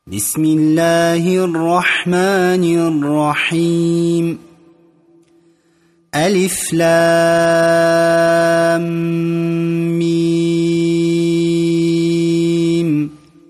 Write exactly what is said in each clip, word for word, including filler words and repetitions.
بسم الله الرحمن الرحيم. ألف لام ميم.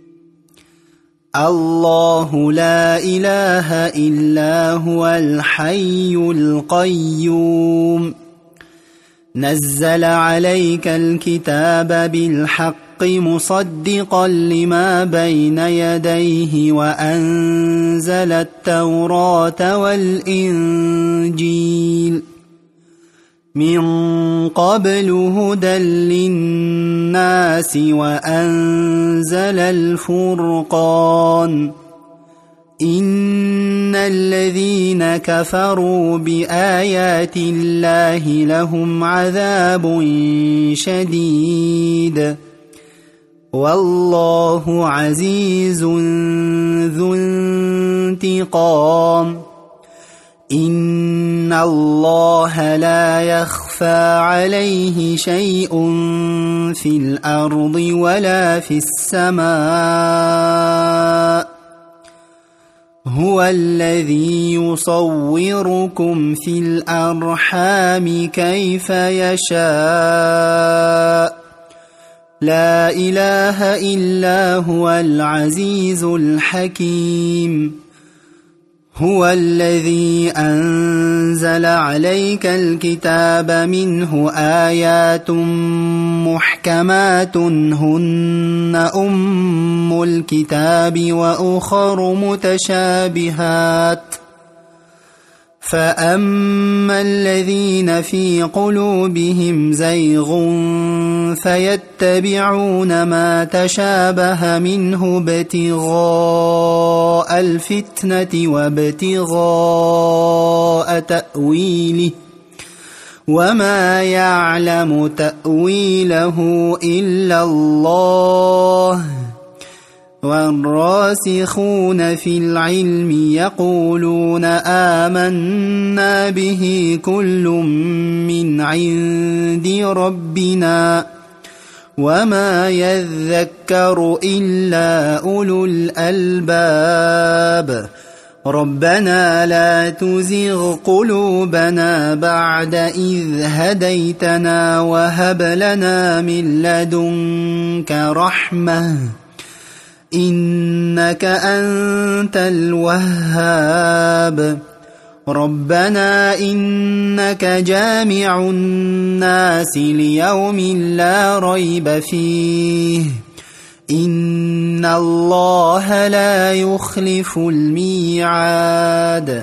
الله لا إله إلا هو الحي القيوم. نزل عليك الكتاب بالحق مصدقا لما بين يديه وأنزل التوراة والإنجيل من قبل هدى للناس وأنزل الفرقان. إن الذين كفروا بآيات الله لهم عذاب شديد والله عزيز ذو انتقام. إن الله لا يخفى عليه شيء في الأرض ولا في السماء. هو الذي يصوركم في الأرحام كيف يشاء. لا إله إلا هو العزيز الحكيم. هو الذي أنزل عليك الكتاب منه آيات محكمات هن أم الكتاب وأخر متشابهات. فأما الذين في قلوبهم زيغ فيتبعون ما تشابه منه ابتغاء الفتنة وابتغاء تأويله وما يعلم تأويله إلا الله. والراسخون في العلم يقولون آمنا به كل من عند ربنا وما يذكر إلا أولو الألباب. ربنا لا تزغ قلوبنا بعد إذ هديتنا وهب لنا من لدنك رحمة إنك أنت الوهاب. ربنا إنك جامع الناس ليوم لا ريب فيه. إن الله لا يخلف الميعاد.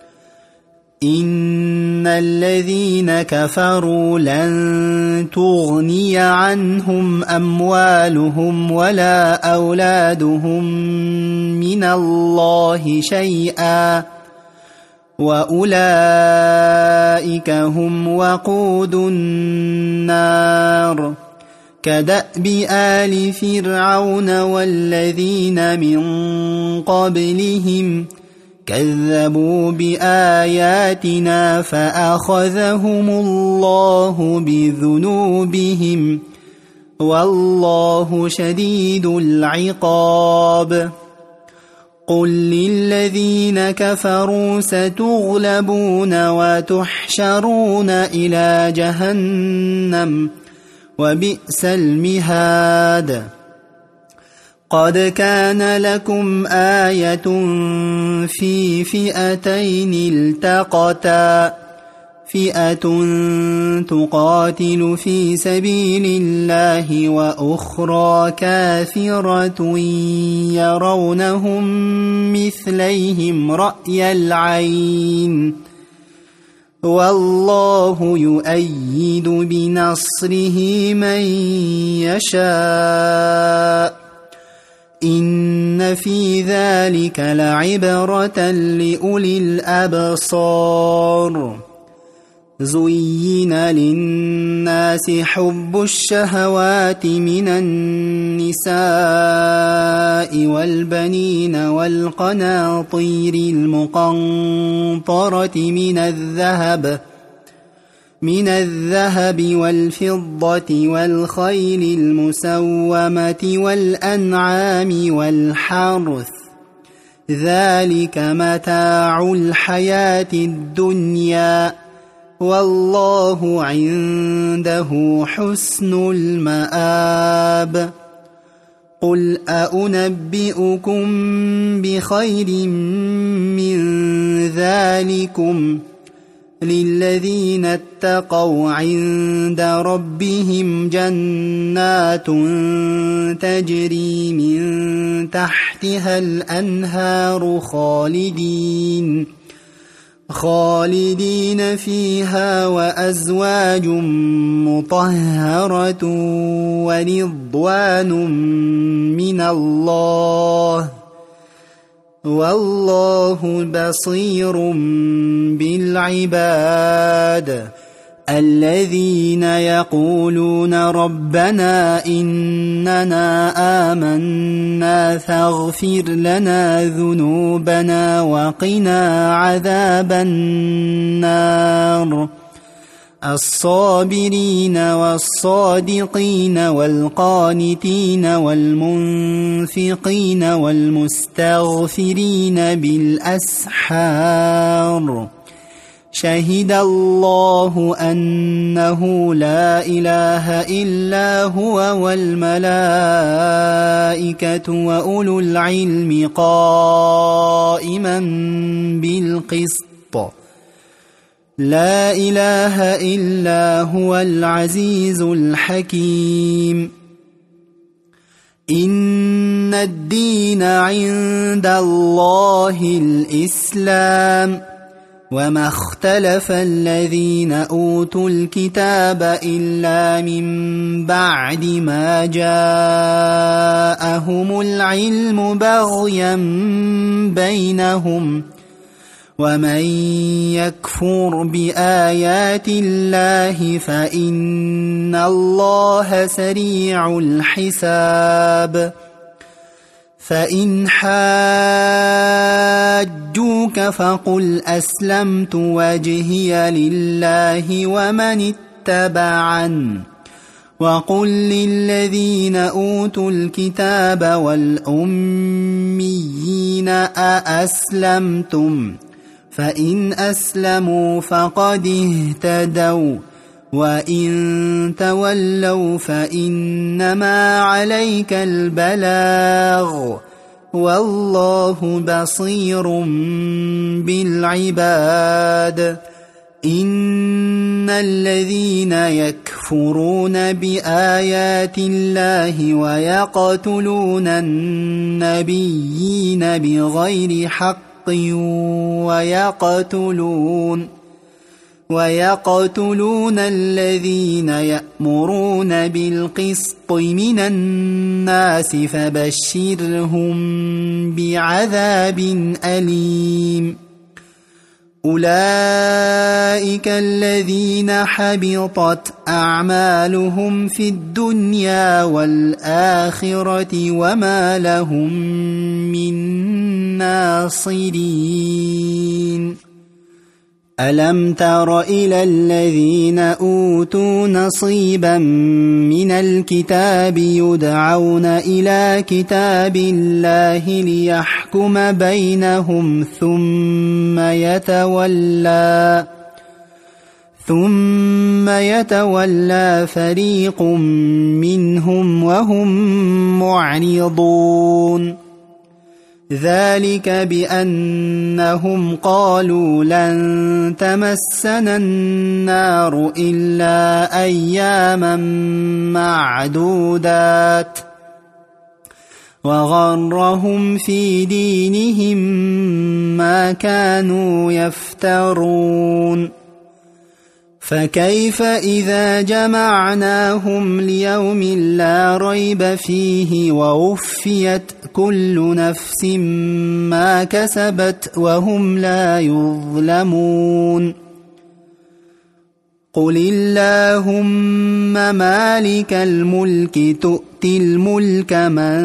إن الذين كفروا لن تغني عنهم أموالهم ولا أولادهم من الله شيئا وأولئك هم وقود النار. كدأب آل فرعون والذين من قبلهم كذبوا بآياتنا فأخذهم الله بذنوبهم والله شديد العقاب. قل للذين كفروا ستغلبون وتحشرون إلى جهنم وبئس المهاد. قد كان لكم آية في فئتين التقتا فئة تقاتل في سبيل الله وأخرى كافرة يرونهم مثليهم رأي العين والله يؤيد بنصره من يشاء. إن في ذلك لعبرة لأولي الأبصار. زين للناس حب الشهوات من النساء والبنين والقناطير المقنطرة من الذهب من الذهب والفضة والخيل المسومة والأنعام والحرث ذلك متاع الحياة الدنيا والله عنده حسن المآب قل أنبئكم بخير من ذلكم للذين اتقوا عند ربهم جنات تجري من تحتها الأنهار خالدين خالدين فيها وأزواج مطهرة ورضوان من الله والله بصير بالعباد الذين يقولون ربنا إننا آمنا فاغفر لنا ذنوبنا وقنا عذاب النار الصابرين والصادقين والقانتين والمنفقين والمستغفرين بالأسحار شهد الله أنه لا إله إلا هو والملائكة وأولو العلم قائما بالقسط لا إله إلا هو العزيز الحكيم إن الدين عند الله الإسلام وما اختلف الذين أوتوا الكتاب إلا من بعد ما جاءهم العلم بغيا بينهم ومن يكفر بآيات الله فإن الله سريع الحساب فإن حاجوك فقل أسلمت وجهي لله ومن اتبعن وقل للذين أوتوا الكتاب والأميين أأسلمتم فإن أسلموا فقد اهتدوا وإن تولوا فإنما عليك البلاغ والله بصير بالعباد إن الذين يكفرون بآيات الله ويقتلون النبيين بغير حق ويقتلون ويقتلون الذين يأمرون بالقسط من الناس فبشرهم بعذاب أليم أولئك الذين حبطت أعمالهم في الدنيا والآخرة وما لهم من ناصرين ألم تر إلى الذين أوتوا نصيبا من الكتاب يدعون إلى كتاب الله ليحكم بينهم ثم يتولى ثم يتولى فريق منهم وهم معرضون ذلك بأنهم قالوا لن تمسنا النار إلا أياما معدودات وغرهم في دينهم ما كانوا يفترون فكيف إذا جمعناهم ليوم لا ريب فيه ووفيت كل نفس ما كسبت وهم لا يظلمون قل اللهم مالك الملك تؤتي الملك من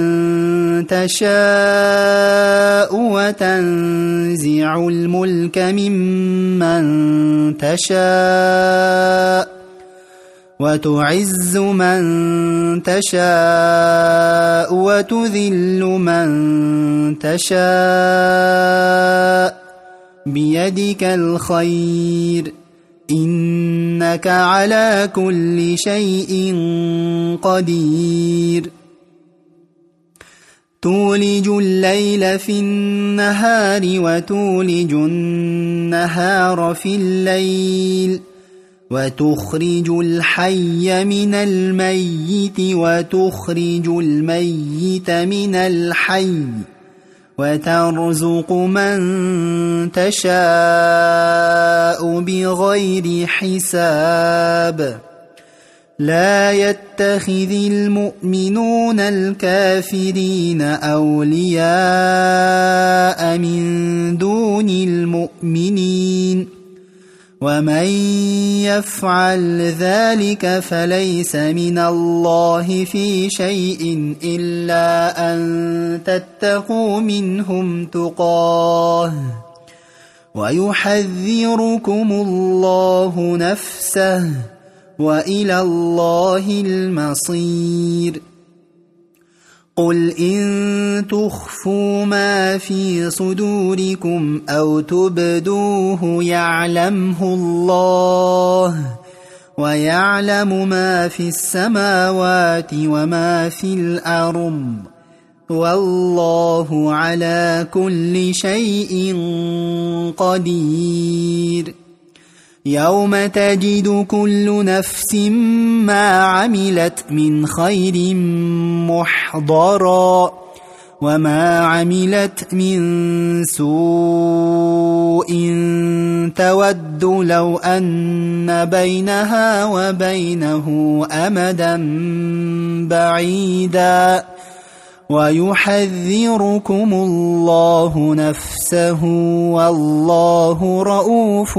تشاء وتنزع الملك ممن تشاء وتعز من تشاء وتذل من تشاء بيدك الخير إنك على كل شيء قدير تولج الليل في النهار وتولج النهار في الليل وتخرج الحي من الميت وتخرج الميت من الحي وترزق من تشاء بغير حساب لا يتخذ المؤمنون الكافرين أولياء من دون المؤمنين ومن يفعل ذلك فليس من الله في شيء إلا أن تتقوا منهم تقاه ويحذركم الله نفسه وإلى الله المصير قل إن تخفوا ما في صدوركم أو تبدوه يعلمه الله ويعلم ما في السماوات وما في الأرض والله على كل شيء قدير يوم تجد كل نفس ما عملت من خير محضرا وما عملت من سوء تود لو أن بينها وبينه أمدا بعيدا ويحذركم الله نفسه والله رؤوف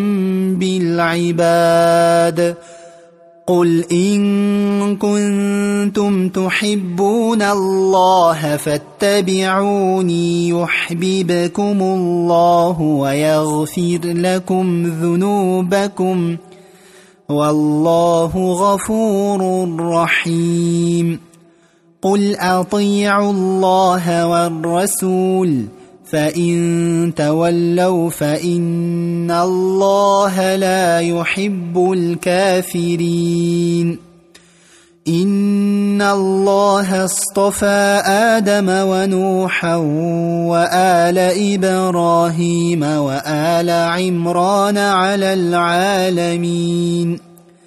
بالعباد قل إن كنتم تحبون الله فاتبعوني يحببكم الله ويغفر لكم ذنوبكم والله غفور رحيم قل أطيعوا الله والرسول فإن تولوا فإن الله لا يحب الكافرين إن الله اصطفى آدم ونوحا وآل إبراهيم وآل عمران على العالمين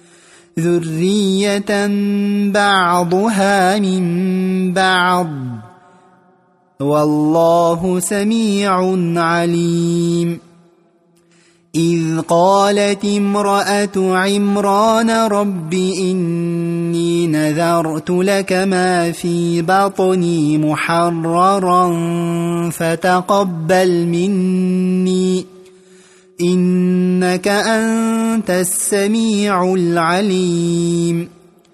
ذرية بعضها من بعض والله سميع عليم إذ قالت امرأة عمران رب إني نذرت لك ما في بطني محررا فتقبل مني إنك أنت السميع العليم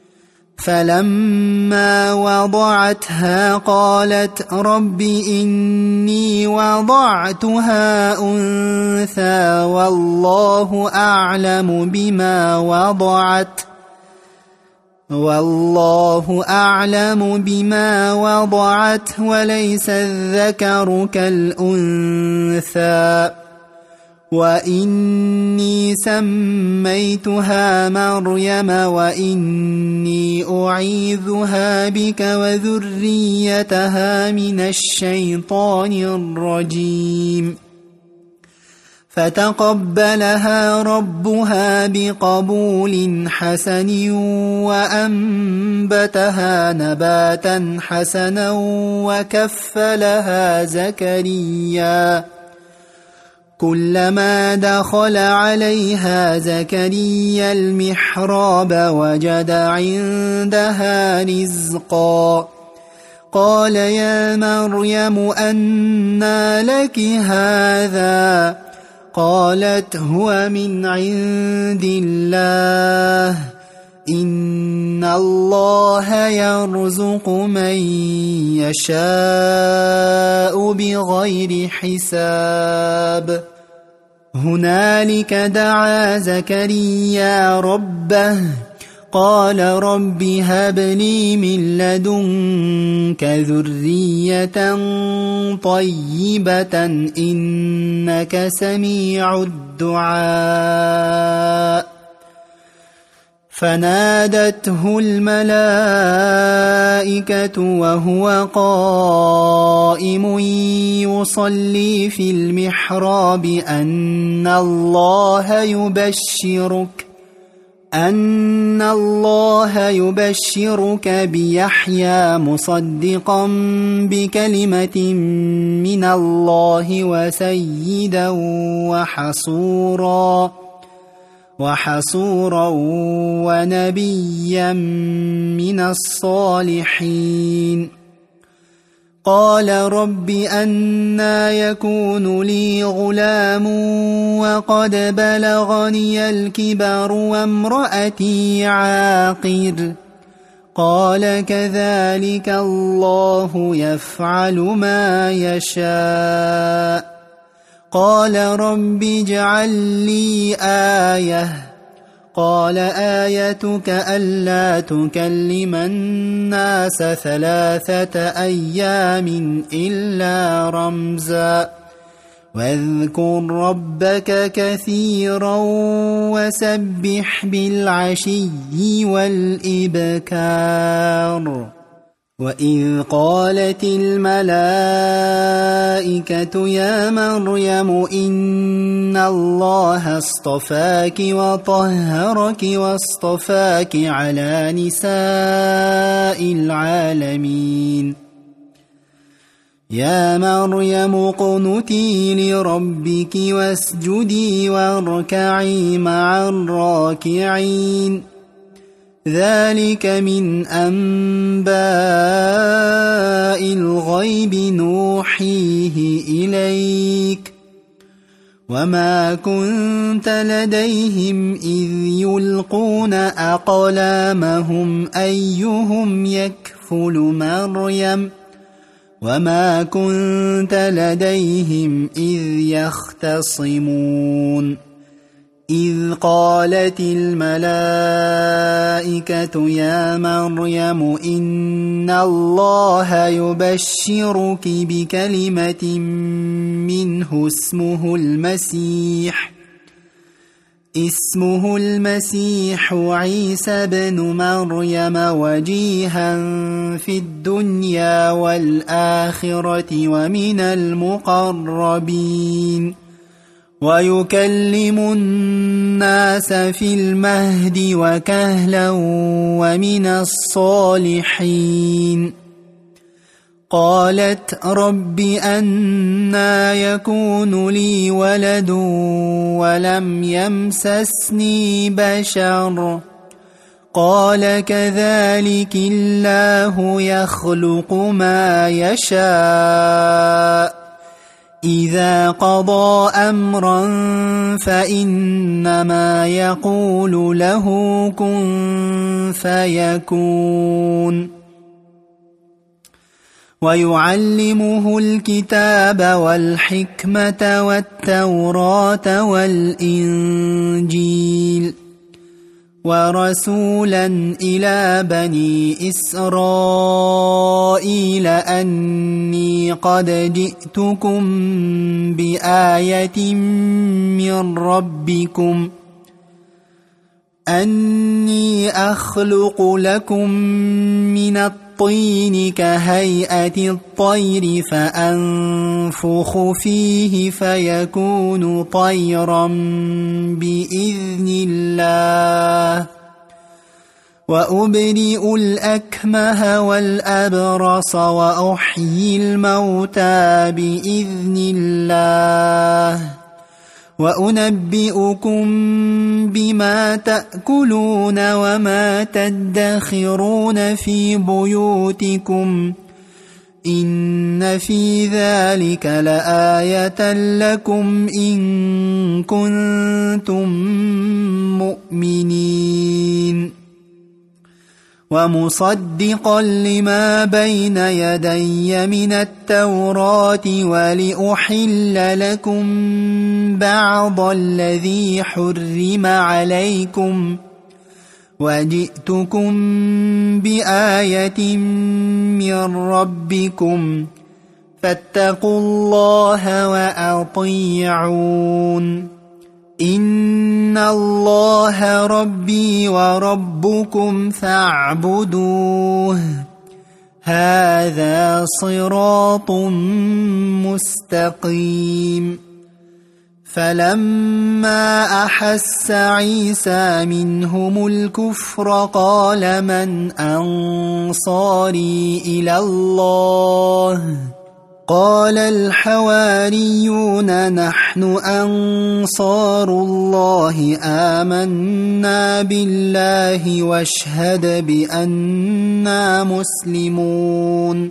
فلما وضعتها قالت رب إني وضعتها أنثى والله أعلم بما وضعت والله أعلم بما وضعت وليس الذكر كالأنثى وإني سميتها مريم وإني أعيذها بك وذريتها من الشيطان الرجيم فتقبلها ربها بقبول حسن وأنبتها نباتا حسنا وكفلها زكريا كلما دخل عليها زكريا المحراب وجد عندها رزقا قال يا مريم أنى لك هذا قالت هو من عند الله إن الله يرزق من يشاء بغير حساب هنالك دعا زكريا ربه قال رب هب لي من لدنك ذرية طيبة إنك سميع الدعاء فنادته الملائكة وهو قائم يصلي في المحراب أن الله يبشرك أن الله يبشرك بيحيى مصدقا بكلمة من الله وسيدا وحصورا وحصورا ونبيا من الصالحين قال رب أنى يكون لي غلام وقد بلغني الكبر وامرأتي عاقر قال كذلك الله يفعل ما يشاء قال رب اجعل لي آية قال آيتك ألا تكلم الناس ثلاثة أيام إلا رمزا واذكر ربك كثيرا وسبح بالعشي والإبكار وإذ قالت الملائكة يا مريم إن الله اصطفاك وطهرك واصطفاك على نساء العالمين يا مريم اقنتي لربك واسجدي واركعي مع الراكعين ذلك من أنباء الغيب نوحيه إليك وما كنت لديهم إذ يلقون أقلامهم أيهم يكفل مريم وما كنت لديهم إذ يختصمون إذ قالت الملائكة يا مريم إن الله يبشرك بكلمة منه اسمه المسيح اسمه المسيح عيسى بن مريم وجيها في الدنيا والآخرة ومن المقربين ويكلم الناس في المهد وكهلا ومن الصالحين قالت رب أنى يكون لي ولد ولم يمسسني بشر قال كذلك الله يخلق ما يشاء إذا قضى أمرا فإنما يقول له كن فيكون ويعلمه الكتاب والحكمة والتوراة والإنجيل ورسولا إلى بني إسرائيل أني قد جئتكم بآية من ربكم أني أخلق لكم من الطين كهيئة الطير فأنفخ فيه فيكون طيرا بإذن الله وأبرئ الأكمه والأبرص وأحيي الموتى بإذن الله وأنبئكم بما تأكلون وما تدخرون في بيوتكم إن في ذلك لآية لكم إن كنتم مؤمنين ومصدقا لما بين يدي من التوراة ولأحل لكم بعض الذي حرم عليكم وجئتكم بآية من ربكم فاتقوا الله وأطيعون إن الله ربي وربكم فاعبدوه هذا صراط مستقيم فلما أحس عيسى منهم الكفر قال من أنصاري إلى الله قال الحواريون نحن أنصار الله آمنا بالله واشهد بأننا مسلمون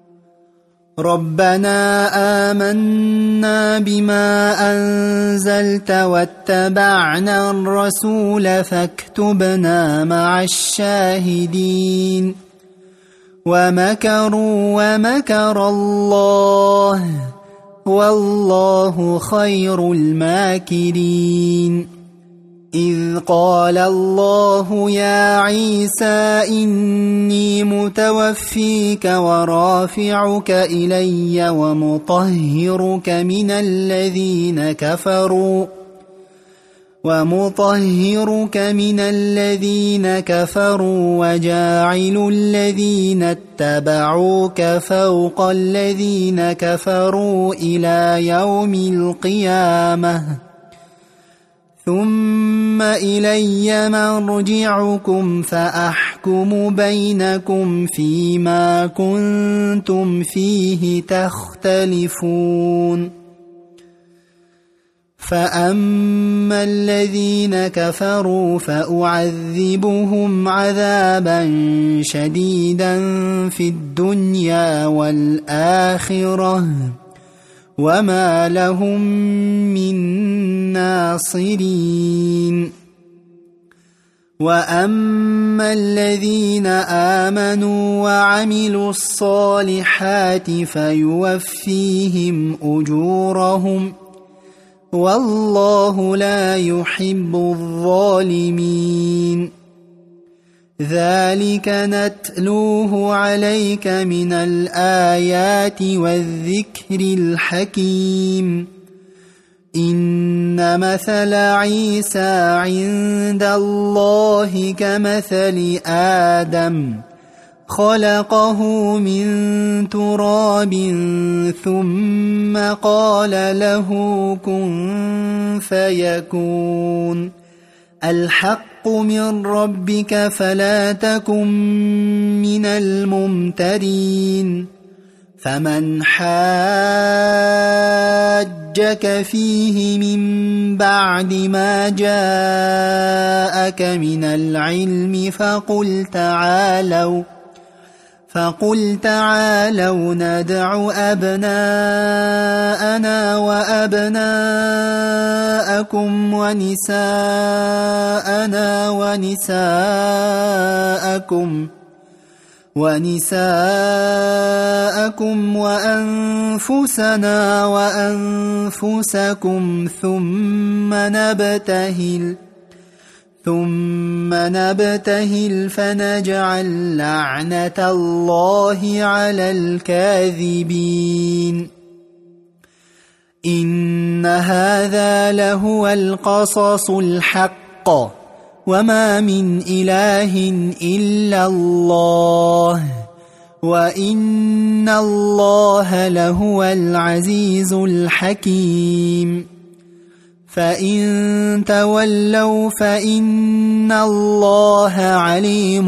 ربنا آمنا بما أنزلت واتبعنا الرسول فاكتبنا مع الشاهدين ومكروا ومكر الله والله خير الماكرين إذ قال الله يا عيسى إني متوفيك ورافعك إلي ومطهرك من الذين كفروا ومطهرك من الذين كفروا وجاعل الذين اتبعوك فوق الذين كفروا إلى يوم القيامة ثم إلي مرجعكم فأحكم بينكم فيما كنتم فيه تختلفون فأما الذين كفروا فأعذبهم عذابا شديدا في الدنيا والآخرة وما لهم من ناصرين وأما الذين آمنوا وعملوا الصالحات فيوفيهم أجورهم والله لا يحب الظالمين ذلك نتلوه عليك من الآيات والذكر الحكيم إن مثل عيسى عند الله كمثل آدم خلقه من تراب ثم قال له كن فيكون الحق من ربك فلا تكن من الممترين فمن حاجك فيه من بعد ما جاءك من العلم فقل تعالوا فقل تعالوا ندع أبناءنا وأبناءكم ونساءنا ونساءكم ونساءكم وأنفسنا وأنفسكم ثم نبتهل ثم نبتهل فنجعل لعنة الله على الكاذبين إن هذا لهو القصص الحق وما من إله إلا الله وإن الله لهو العزيز الحكيم فإن تولوا فإن الله عليم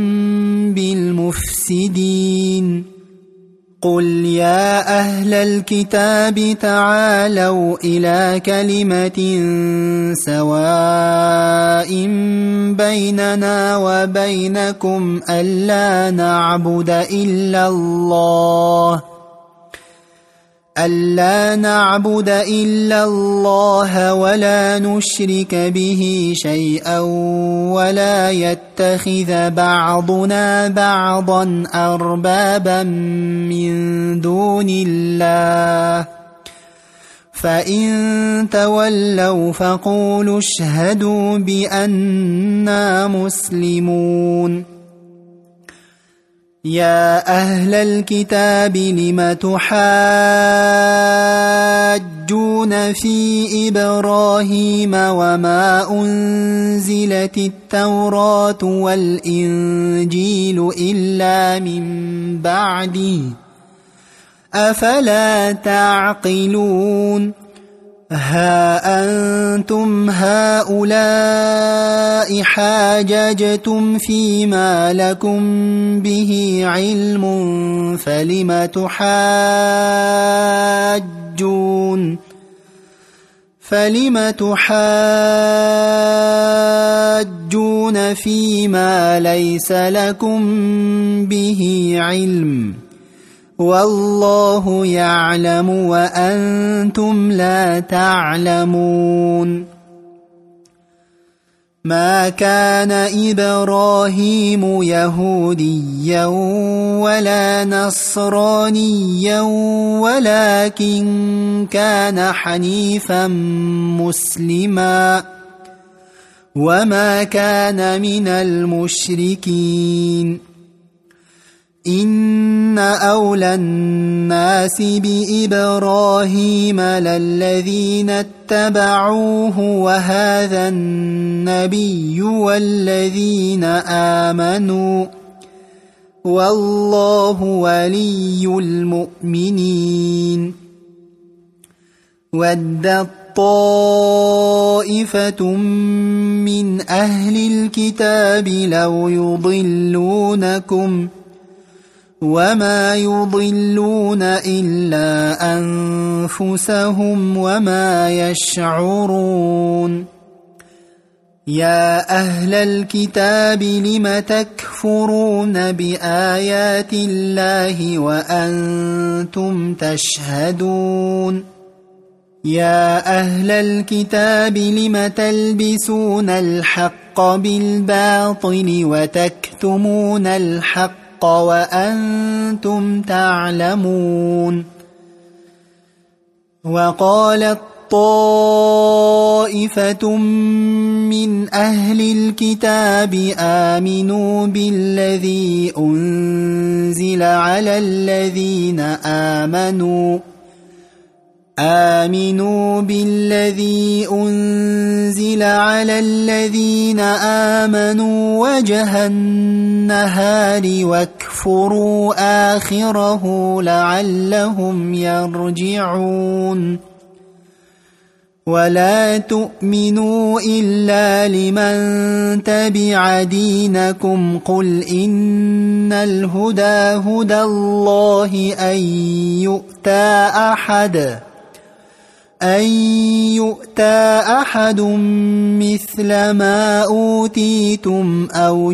بالمفسدين قل يا أهل الكتاب تعالوا إلى كلمة سواء بيننا وبينكم ألا نعبد إلا الله ألا نعبد إلا الله ولا نشرك به شيئا ولا يتخذ بعضنا بعضا أربابا من دون الله فإن تولوا فقولوا اشهدوا بأننا مسلمون. يا أهل الكتاب لم تحاجون في إبراهيم وما أنزلت التوراة والإنجيل إلا من بعده أفلا تعقلون. ها أنتم هؤلاء حاججتم فيما لكم به علم فلم تحاجون فلم تحاجون فيما ليس لكم به علم والله يعلم وأنتم لا تعلمون. ما كان إبراهيم يهوديا ولا نصرانيا ولكن كان حنيفا مسلما وما كان من المشركين. إن أولى الناس بإبراهيم للذين اتبعوه وهذا النبي والذين آمنوا والله ولي المؤمنين. ودت طائفة من أهل الكتاب لو يضلونكم وما يضلون إلا أنفسهم وما يشعرون. يا أهل الكتاب لم تكفرون بآيات الله وأنتم تشهدون. يا أهل الكتاب لم تلبسون الحق بالباطل وتكتمون الحق وأنتم تعلمون. وقالت طائفة من أهل الكتاب آمنوا بالذي أنزل على الذين آمنوا آمنوا بالذي أنزل على الذين آمنوا وجه النهار واكفروا آخره لعلهم يرجعون. ولا تؤمنوا إلا لمن تبع دينكم قل إن الهدى هدى الله أن يؤتى أحد أن يؤتى أحد مثل ما أوتيتم أو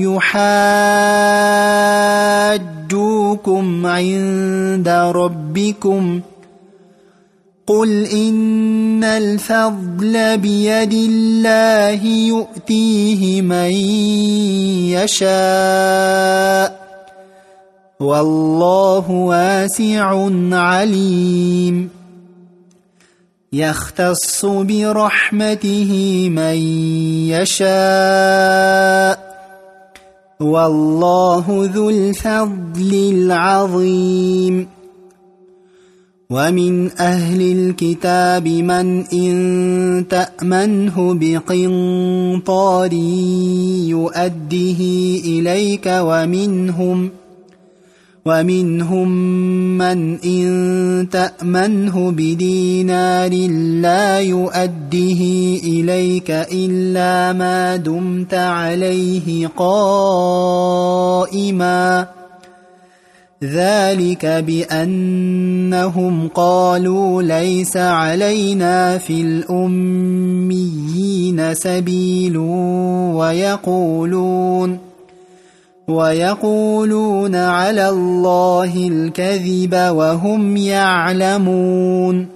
يحاجوكم عند ربكم قل إن الفضل بيد الله يؤتيه من يشاء والله واسع عليم. يختص برحمته من يشاء والله ذو الفضل العظيم. ومن أهل الكتاب من إن تأمنه بقنطار يؤده إليك ومنهم ومنهم من إن تأمنه بدينار لا يؤده إليك إلا ما دمت عليه قائما ذلك بأنهم قالوا ليس علينا في الأميين سبيل ويقولون ويقولون على الله الكذب وهم يعلمون.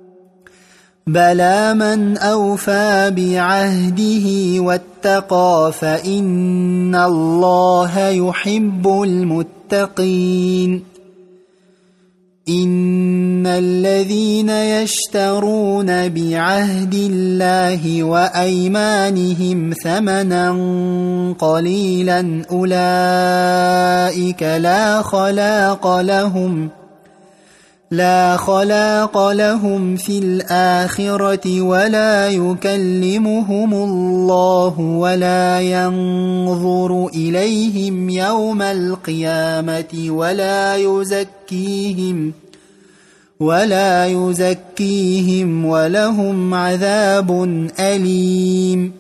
بلى من أوفى بعهده واتقى فإن الله يحب المتقين. إن الذين يشترون بعهد الله وأيمانهم ثمنا قليلا أولئك لا خلاق لهم لا خلاق لهم في الآخرة ولا يكلمهم الله ولا ينظر إليهم يوم القيامة ولا يزكيهم ولا يزكيهم ولهم عذاب أليم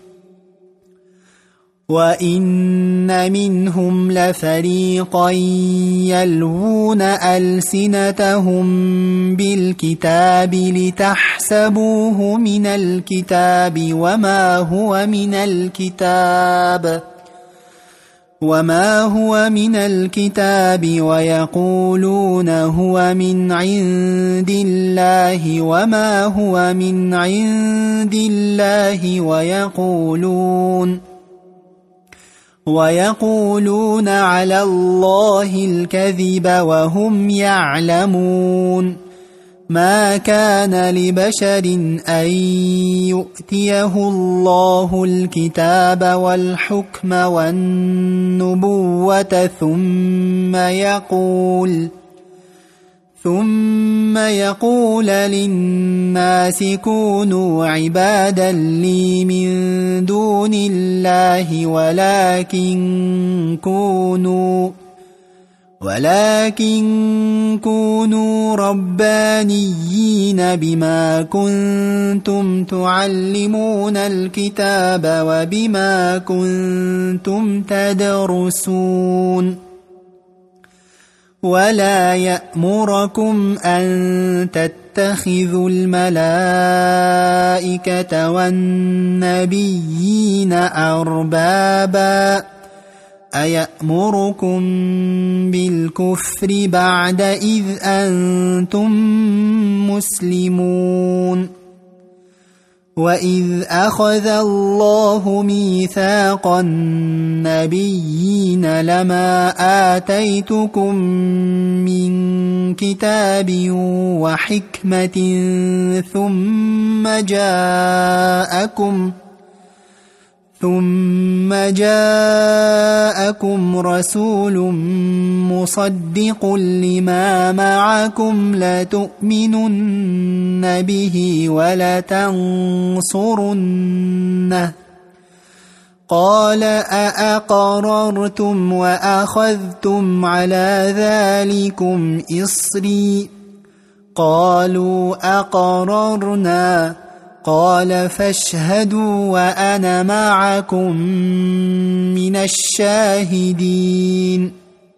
وإن منهم لفريقا يلوون ألسنتهم بالكتاب لتحسبوه من الكتاب وما هو من الكتاب وما هو من الكتاب ويقولون هو من عند الله وما هو من عند الله ويقولون ويقولون على الله الكذب وهم يعلمون ما كان لبشر أن يؤتيه الله الكتاب والحكم والنبوة ثم يقول ثم يقول للناس كونوا عبادا لي من دون الله ولكن كونوا ولكن كونوا ربانيين بما كنتم تعلمون الكتاب وبما كنتم تدرسون ولا يأمركم أن تتخذوا الملائكة والنبيين أربابا أيأمركم بالكفر بعد إذ أنتم مسلمون وإذ أخذ الله ميثاق النبيين لما آتيتكم من كتاب وحكمة ثم جاءكم ثم جاءكم رسول مصدق لما معكم لتؤمنن به ولتنصرنه قال أأقررتم وأخذتم على ذلكم إصري قالوا أقررنا قال فاشهدوا وأنا معكم من الشاهدين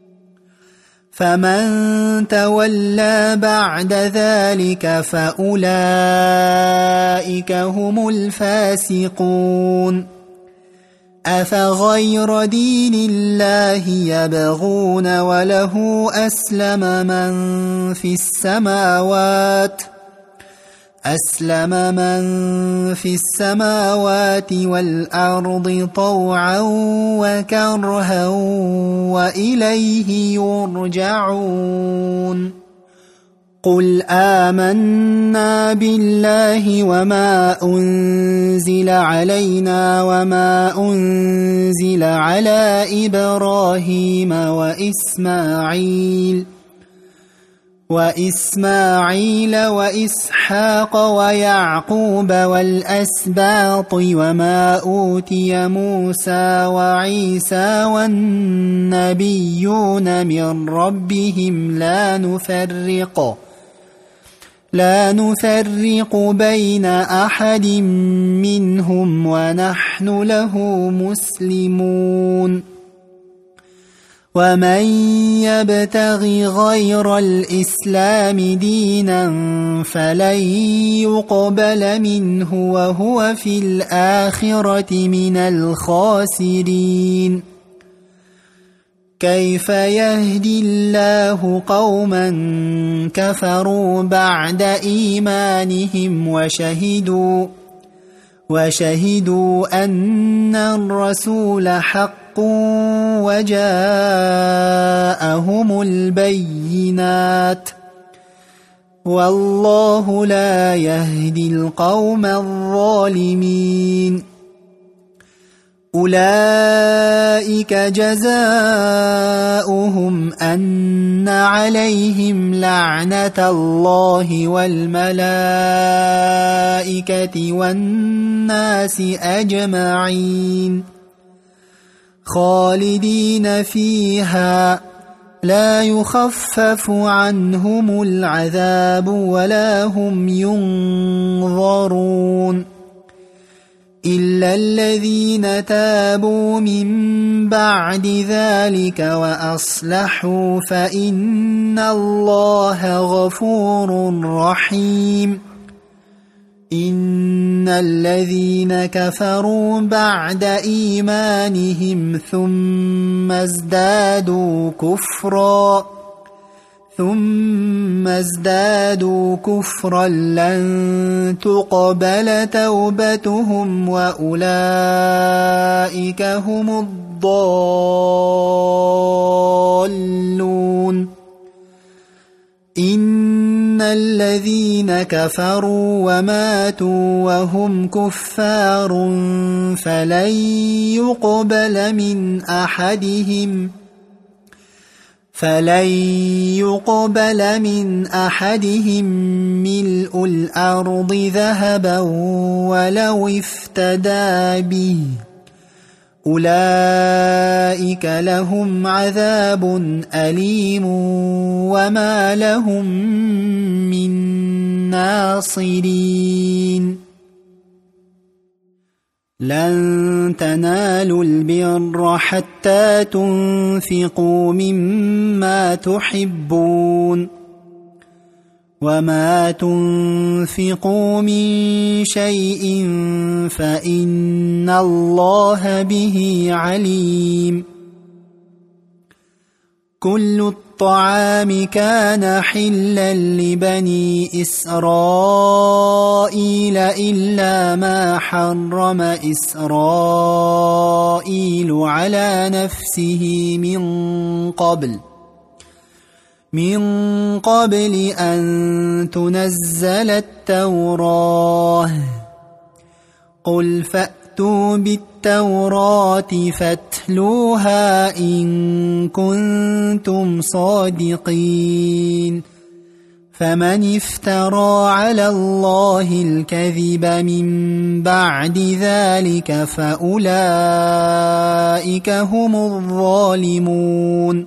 فمن تولى بعد ذلك فأولئك هم الفاسقون أفغير دين الله يبغون وله أسلم من في السماوات أسلم من في السماوات والأرض طوعا وكرها وإليه يرجعون قل آمنا بالله وما أنزل علينا وما أنزل على إبراهيم وإسماعيل وإسماعيل وإسحاق ويعقوب والأسباط وما أوتي موسى وعيسى والنبيون من ربهم لا نفرق لا نفرق بين أحد منهم ونحن له مسلمون ومن يبتغ غير الإسلام دينا فلن يقبل منه وهو في الآخرة من الخاسرين كيف يهدي الله قوما كفروا بعد إيمانهم وشهدوا وشهدوا أن الرسول حق وجاءهم البينات والله لا يهدي القوم الظالمين أولئك جزاؤهم أن عليهم لعنة الله والملائكة والناس أجمعين خالدين فيها لا يخفف عنهم العذاب ولا هم ينظرون إلا الذين تابوا من بعد ذلك وأصلحوا فإن الله غفور رحيم إن الذين كفروا بعد إيمانهم ثم ازدادوا كفرا ثم ازدادوا كفرا لن تقبل توبتهم وأولئك هم الضالون إن الذين كفروا وماتوا وهم كفار فلن يقبل من أحدهم فلن يقبل من أحدهم ملء الأرض ذهبا ولو افتدى به أولئك لهم عذاب أليم وما لهم من ناصرين لن تنالوا البر حتى تنفقوا مما تحبون وما تنفقوا من شيء فإن الله به عليم كل الطعام كان حلا لبني إسرائيل إلا ما حرم إسرائيل على نفسه من قبل من قبل أن تنزل التوراة قل فأتوا بالتوراة فاتلوها إن كنتم صادقين فمن افترى على الله الكذب من بعد ذلك فأولئك هم الظالمون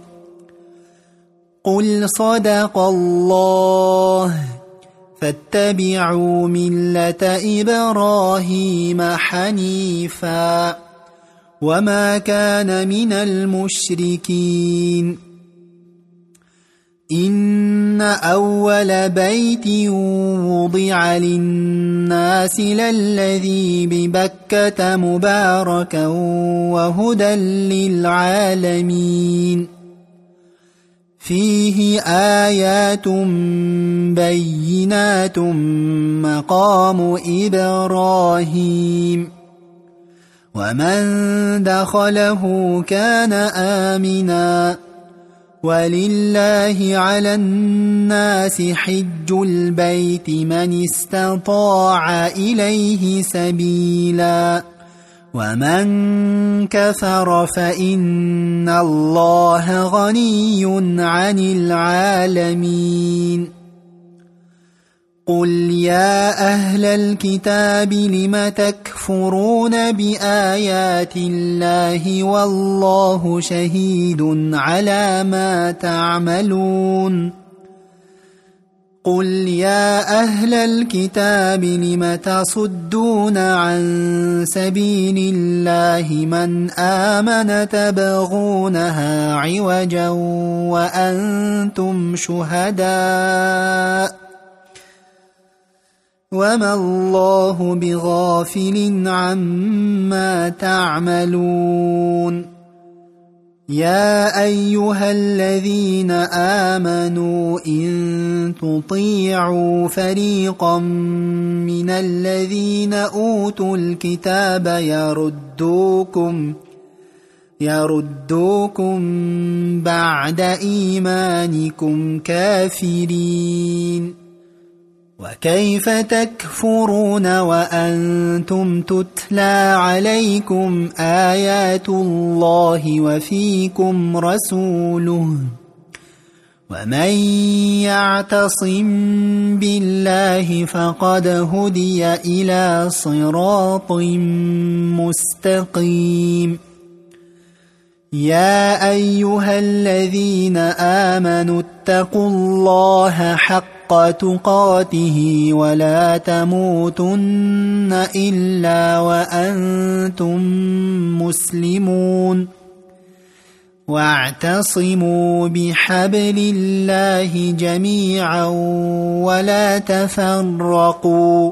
قل صدق الله فاتبعوا ملة إبراهيم حنيفا وما كان من المشركين إن أول بيت وضع للناس للذي ببكة مباركا وهدى للعالمين فيه آيات بينات مقام إبراهيم ومن دخله كان آمنا ولله على الناس حج البيت من استطاع إليه سبيلا ومن كفر فإن الله غني عن العالمين قل يا أهل الكتاب لم تكفرون بآيات الله والله شهيد على ما تعملون قل يا أهل الكتاب لم تصدون عن سبيل الله من آمن تبغونها عوجا وأنتم شهداء وما الله بغافل عما تعملون يا أيها الذين آمنوا إن تطيعوا فريقا من الذين أوتوا الكتاب يردوكم يردوكم بعد إيمانكم كافرين وكيف تكفرون وأنتم تتلى عليكم آيات الله وفيكم رسوله ومن يعتصم بالله فقد هدي إلى صراط مستقيم يا أيها الذين آمنوا اتقوا الله حق تقاته ولا تموتن إلا وأنتم مسلمون واعتصموا بحبل الله جميعا ولا تفرقوا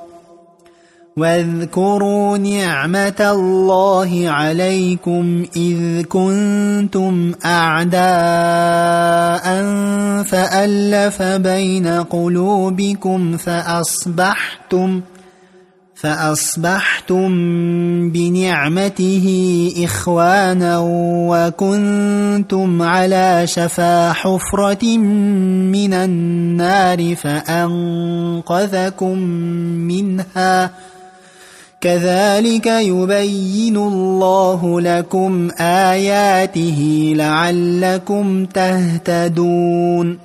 واذكروا نعمة الله عليكم إذ كنتم أعداء فألف بين قلوبكم فأصبحتم فأصبحتم بنعمته إخوانا وكنتم على شفا حفرة من النار فأنقذكم منها كذلك يبين الله لكم آياته لعلكم تهتدون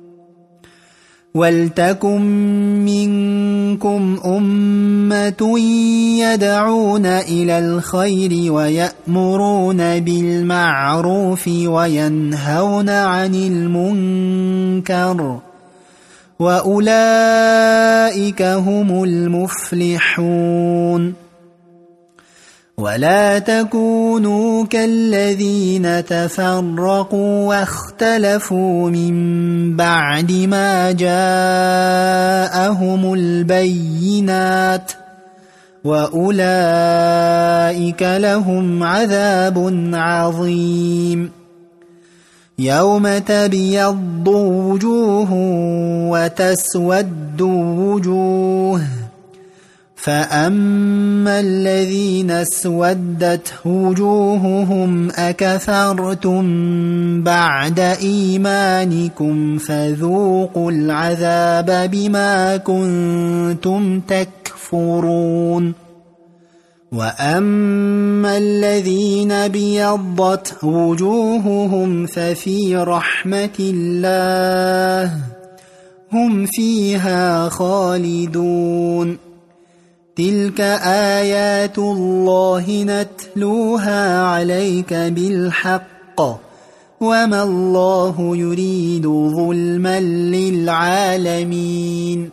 ولتكن منكم أمة يدعون إلى الخير ويأمرون بالمعروف وينهون عن المنكر وأولئك هم المفلحون ولا تكونوا كالذين تفرقوا واختلفوا من بعد ما جاءهم البينات وأولئك لهم عذاب عظيم يوم تبيض وجوه وتسود وجوه فأما الذين اسودت وجوههم أكفرتم بعد إيمانكم فذوقوا العذاب بما كنتم تكفرون وأما الذين بيضت وجوههم ففي رحمة الله هم فيها خالدون تلك آيات الله نتلوها عليك بالحق وما الله يريد ظلما للعالمين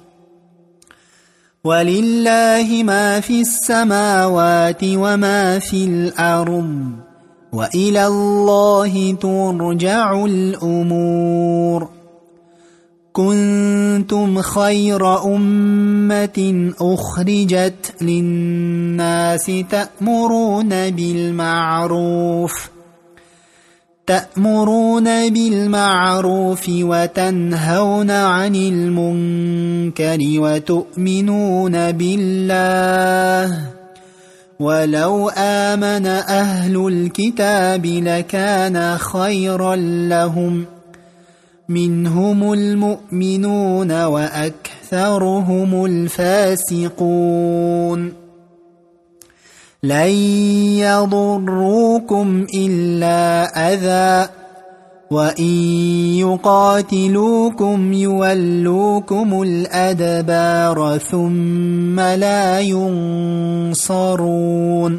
ولله ما في السماوات وما في الأرض وإلى الله ترجع الأمور كنتم خير أمة أخرجت للناس تأمرون بالمعروف تأمرون بالمعروف وتنهون عن المنكر وتؤمنون بالله ولو آمن أهل الكتاب لكان خيرا لهم منهم المؤمنون وأكثرهم الفاسقون لن يضروكم إلا أذى وإن يقاتلوكم يولوكم الأدبار ثم لا ينصرون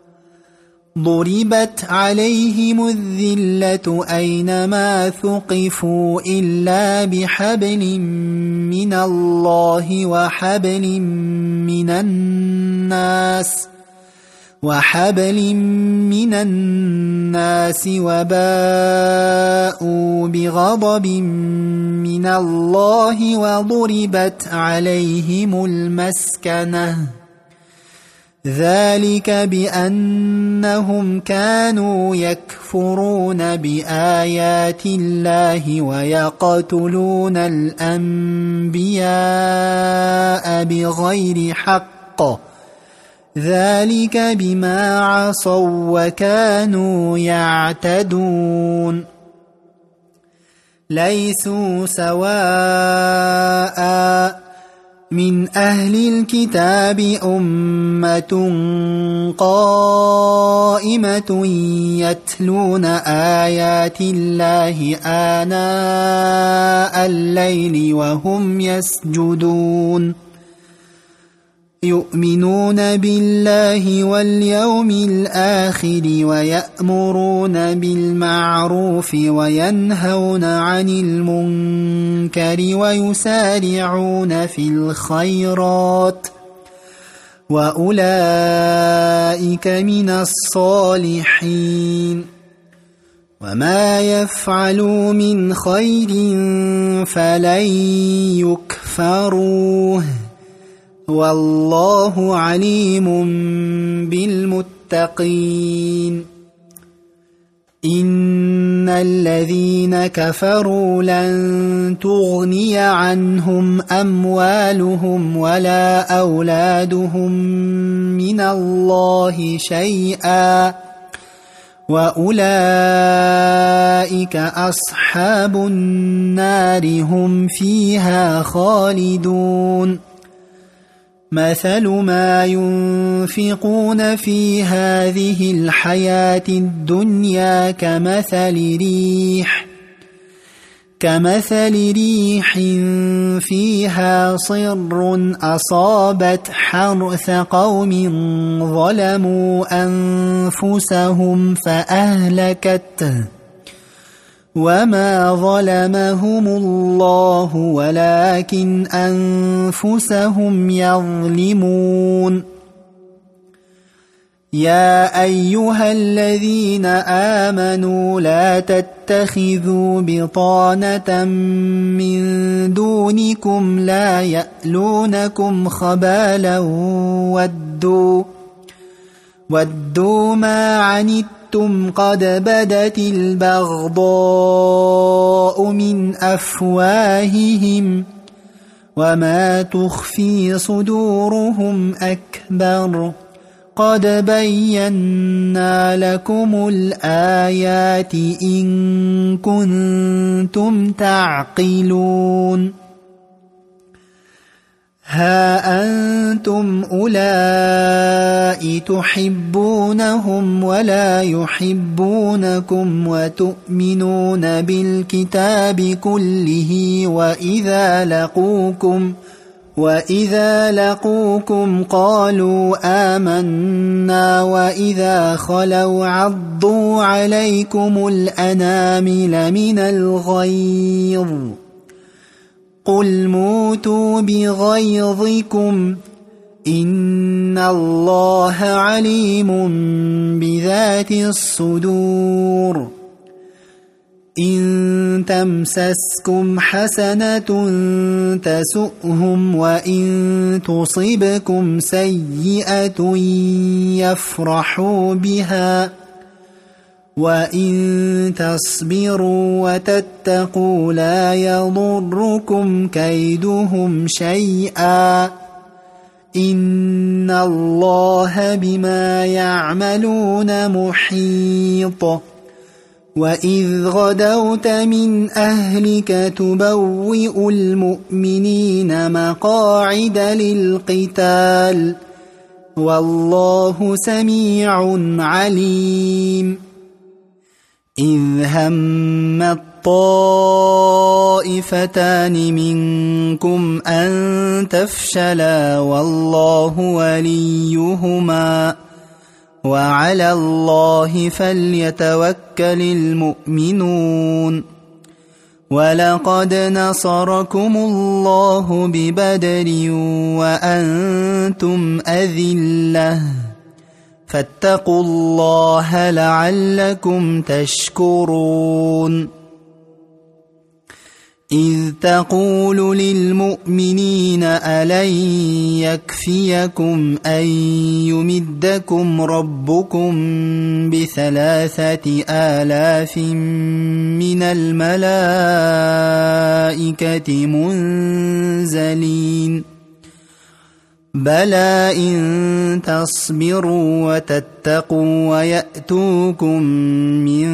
ضربت عليهم الذلة أينما ثقفوا إلا بحبل من الله وحبل من الناس وحبل من الناس وباءوا بغضب من الله وضربت عليهم المسكنة ذلك بأنهم كانوا يكفرون بآيات الله ويقتلون الأنبياء بغير حق ذلك بما عصوا وكانوا يعتدون ليسوا سواء من أهل الكتاب أمة قائمة يتلون آيات الله آناء الليل وهم يسجدون يؤمنون بالله واليوم الآخر ويأمرون بالمعروف وينهون عن المنكر ويسارعون في الخيرات وأولئك من الصالحين وما يفعلوا من خير فلن يكفروه والله عليم بالمتقين إن الذين كفروا لن تغني عنهم أموالهم ولا أولادهم من الله شيئا وأولئك أصحاب النار هم فيها خالدون مثل ما ينفقون في هذه الحياة الدنيا كمثل ريح كمثل ريح فيها صر أصابت حرث قوم ظلموا أنفسهم فأهلكته وما ظلمهم الله ولكن أنفسهم يظلمون يا أيها الذين آمنوا لا تتخذوا بطانة من دونكم لا يألونكم خبالا ودوا ودوا ما عنتم قد بدت البغضاء من أفواههم وما تخفي صدورهم أكبر قد بينا لكم الآيات إن كنتم تعقلون ها أنتم أولئك تحبونهم ولا يحبونكم وتؤمنون بالكتاب كله وإذا لقوكم وإذا لقوكم قالوا آمنا وإذا خلوا عضوا عليكم الأنامل من الغيظ قل موتوا بغيظكم إن الله عليم بذات الصدور إن تمسسكم حسنة تسؤهم وإن تصبكم سيئة يفرحوا بها وإن تصبروا وتتقوا لا يضركم كيدهم شيئا إن الله بما يعملون محيط وإذ غدوت من أهلك تبوئ المؤمنين مقاعد للقتال والله سميع عليم إذ هم الطائفتان منكم أن تفشلا والله وليهما وعلى الله فليتوكل المؤمنون ولقد نصركم الله ببدر وأنتم أذلة فاتقوا الله لعلكم تشكرون إذ تقول للمؤمنين ألن يكفيكم أن يمدكم ربكم بثلاثة آلاف من الملائكة منزلين بلى إن تصبروا وتتقوا ويأتوكم من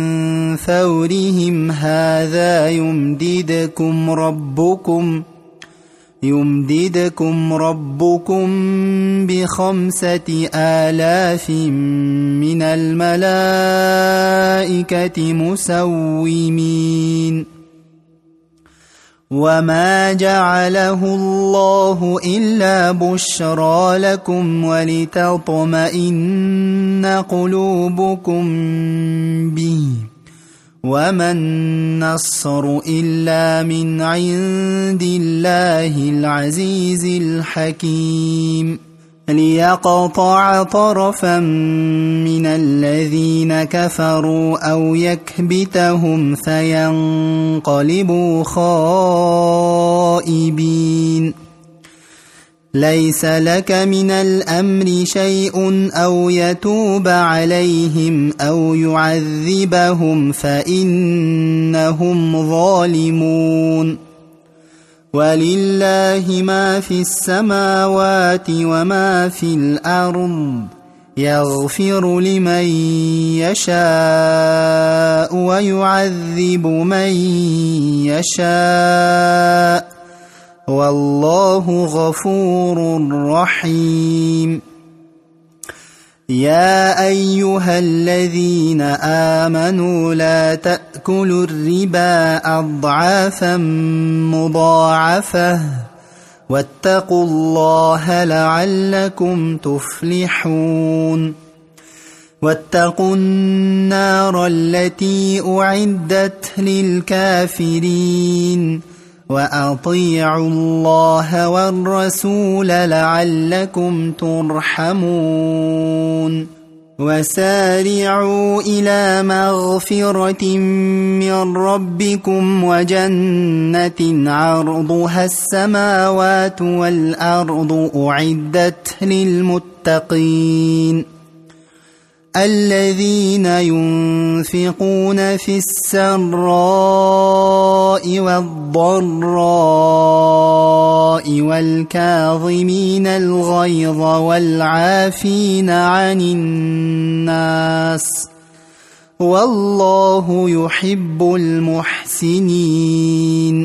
فورهم هذا يمددكم ربكم يمددكم ربكم بخمسة آلاف من الملائكة مسومين وما جعله الله إلا بشرى لكم ولتطمئن قلوبكم به وما النصر إلا من عند الله العزيز الحكيم ليقطع طرفا من الذين كفروا أو يكبتهم فينقلبوا خائبين ليس لك من الأمر شيء أو يتوب عليهم أو يعذبهم فإنهم ظالمون ولله ما في السماوات وما في الأرض يغفر لمن يشاء ويعذب من يشاء والله غفور رحيم يا أيها الذين آمنوا لا تأكلوا الربا أضعافا مضاعفة واتقوا الله لعلكم تفلحون واتقوا النار التي أعدت للكافرين وأطيعوا الله والرسول لعلكم ترحمون وسارعوا إلى مغفرة من ربكم وجنة عرضها السماوات والأرض أعدت للمتقين الذين ينفقون في السراء والضراء والكاظمين الغيظ والعافين عن الناس والله يحب المحسنين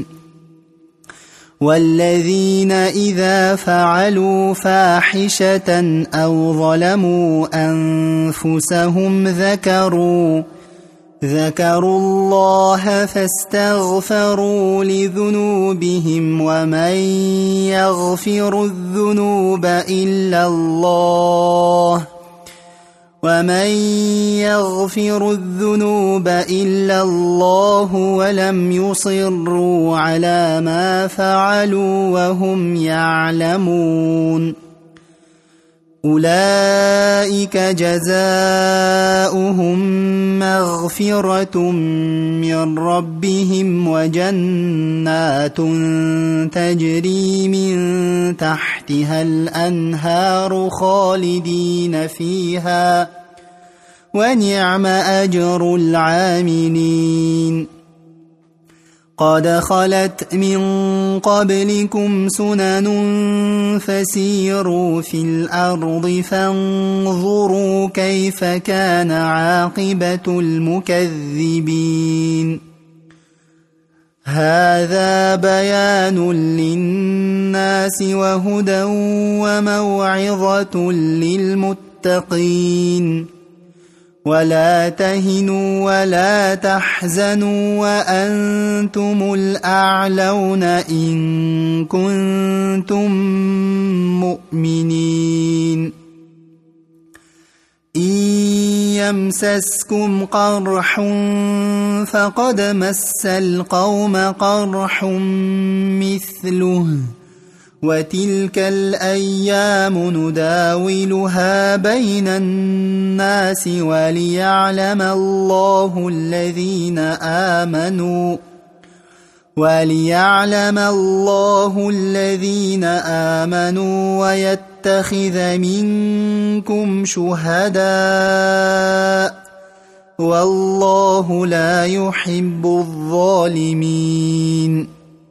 والذين إذا فعلوا فاحشة أو ظلموا أنفسهم ذكروا ذكروا الله فاستغفروا لذنوبهم ومن يغفر الذنوب إلا الله ومن يغفر الذنوب إلا الله ولم يصروا على ما فعلوا وهم يعلمون أولئك جزاؤهم مغفرة من ربهم وجنات تجري من تحتها الأنهار خالدين فيها ونعم أجر العاملين قد خلت من قبلكم سنن فسيروا في الأرض فانظروا كيف كان عاقبة المكذبين هذا بيان للناس وهدى وموعظة للمتقين ولا تهنوا ولا تحزنوا وأنتم الأعلون إن كنتم مؤمنين إن يمسسكم قرح فقد مس القوم قرح مثله وتلك الأيام نداولها بين الناس وليعلم الله الذين آمنوا وليعلم الله الذين آمنوا ويتخذ منكم شهداء والله لا يحب الظالمين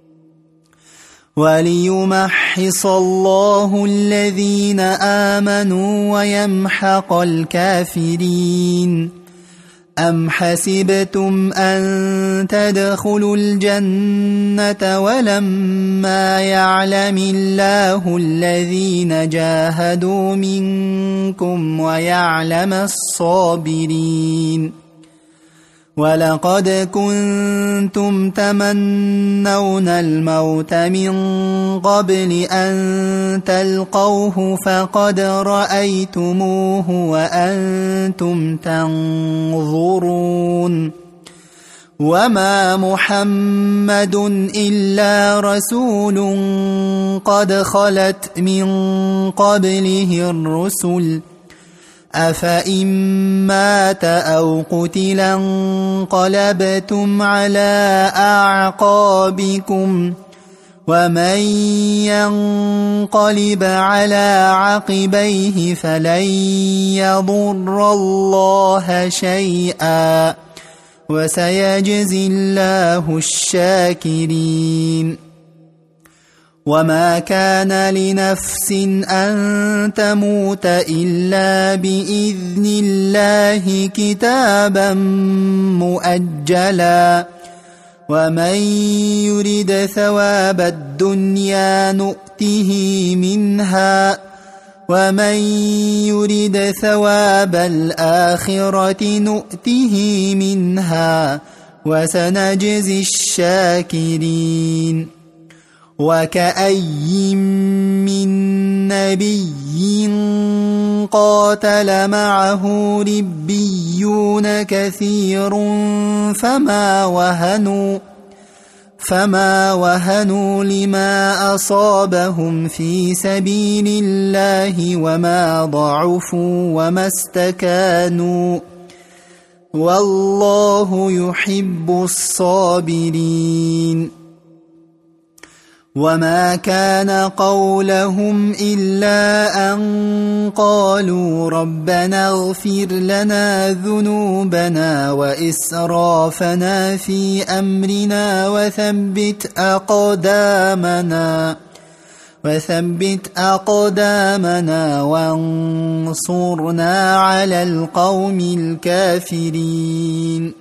وليمحص الله الذين آمنوا ويمحق الكافرين أم حسبتم أن تدخلوا الجنة ولما يعلم الله الذين جاهدوا منكم ويعلم الصابرين ولقد كنتم تمنون الموت من قبل أن تلقوه فقد رأيتموه وأنتم تنظرون وما محمد إلا رسول قد خلت من قبله الرسل أفإن مات أو قتل انقلبتم على أعقابكم ومن ينقلب على عقبيه فلن يضر الله شيئا وسيجزي الله الشاكرين وما كان لنفس أن تموت إلا بإذن الله كتابا مؤجلا ومن يرد ثواب الدنيا نؤته منها ومن يرد ثواب الآخرة نؤته منها وسنجزي الشاكرين وكأي من نبي قاتل معه ربيون كثير فما وهنوا فما وهنوا لما أصابهم في سبيل الله وما ضعفوا وما استكانوا والله يحب الصابرين وما كان قولهم إلا أن قالوا ربنا اغفر لنا ذنوبنا وإسرافنا في أمرنا وثبت أقدامنا وثبت أقدامنا وانصرنا على القوم الكافرين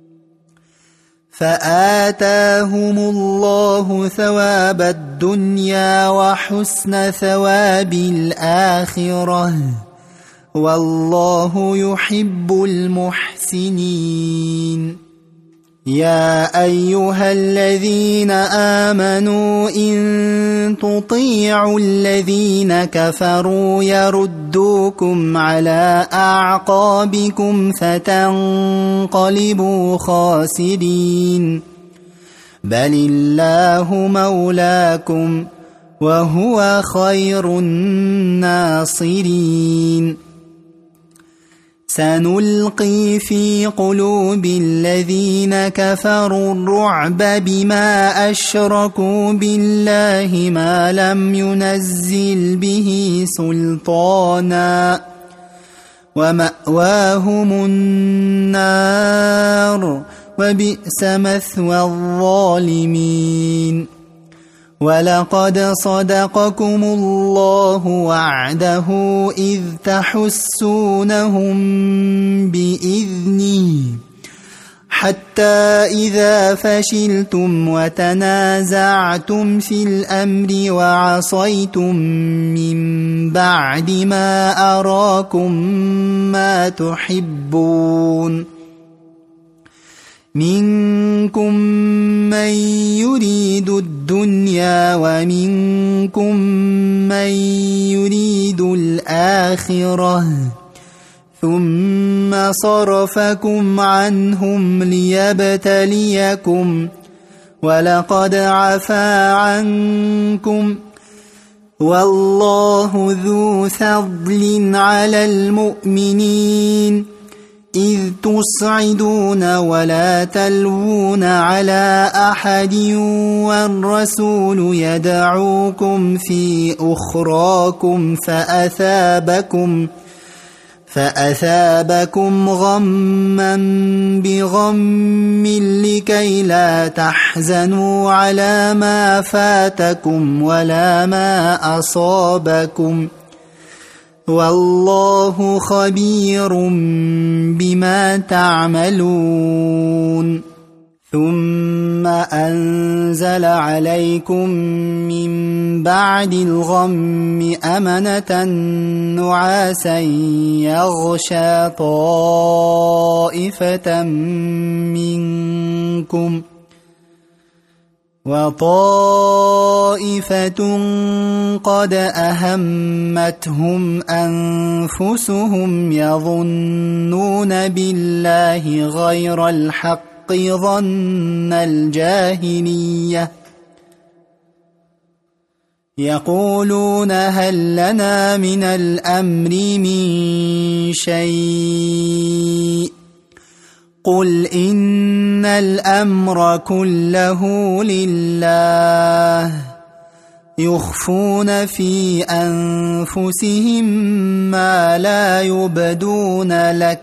فآتاهم الله ثواب الدنيا وحسن ثواب الآخرة والله يحب المحسنين يا أيها الذين آمنوا إن تطيعوا الذين كفروا يردوكم على أعقابكم فتنقلبوا خاسرين بل الله مولاكم وهو خير الناصرين سنلقي في قلوب الذين كفروا الرعب بما أشركوا بالله ما لم ينزل به سلطانا ومأواهم النار وبئس مثوى الظالمين ولقد صدقكم الله وعده إذ تحسونهم بإذنه حتى إذا فشلتم وتنازعتم في الأمر وعصيتم من بعد ما أراكم ما تحبون منكم من يريد الدنيا ومنكم من يريد الآخرة ثم صرفكم عنهم ليبتليكم ولقد عفا عنكم والله ذو فضل على المؤمنين إذ تصعدون ولا تلوون على أحد والرسول يدعوكم في أخراكم فأثابكم فأثابكم غما بغم لكي لا تحزنوا على ما فاتكم ولا ما أصابكم والله خبير بما تعملون ثم أنزل عليكم من بعد الغم أمنة نعاسا يغشى طائفة منكم وطائفة قد أهمتهم أنفسهم يظنون بالله غير الحق ظن الجاهلية يقولون هل لنا من الأمر من شيء قل إن الأمر كله لله يخفون في أنفسهم ما لا يبدون لك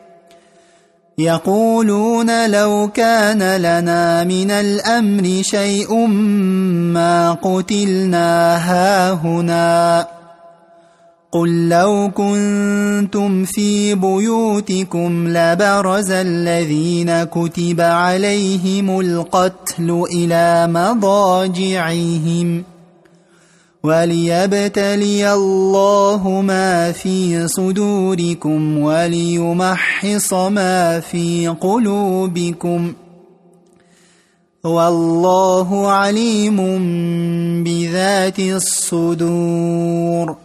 يقولون لو كان لنا من الأمر شيء ما قتلنا هاهنا قل لو كنتم في بيوتكم لبرز الذين كتب عليهم القتل إلى مضاجعهم وليبتلي الله ما في صدوركم وليمحص ما في قلوبكم والله عليم بذات الصدور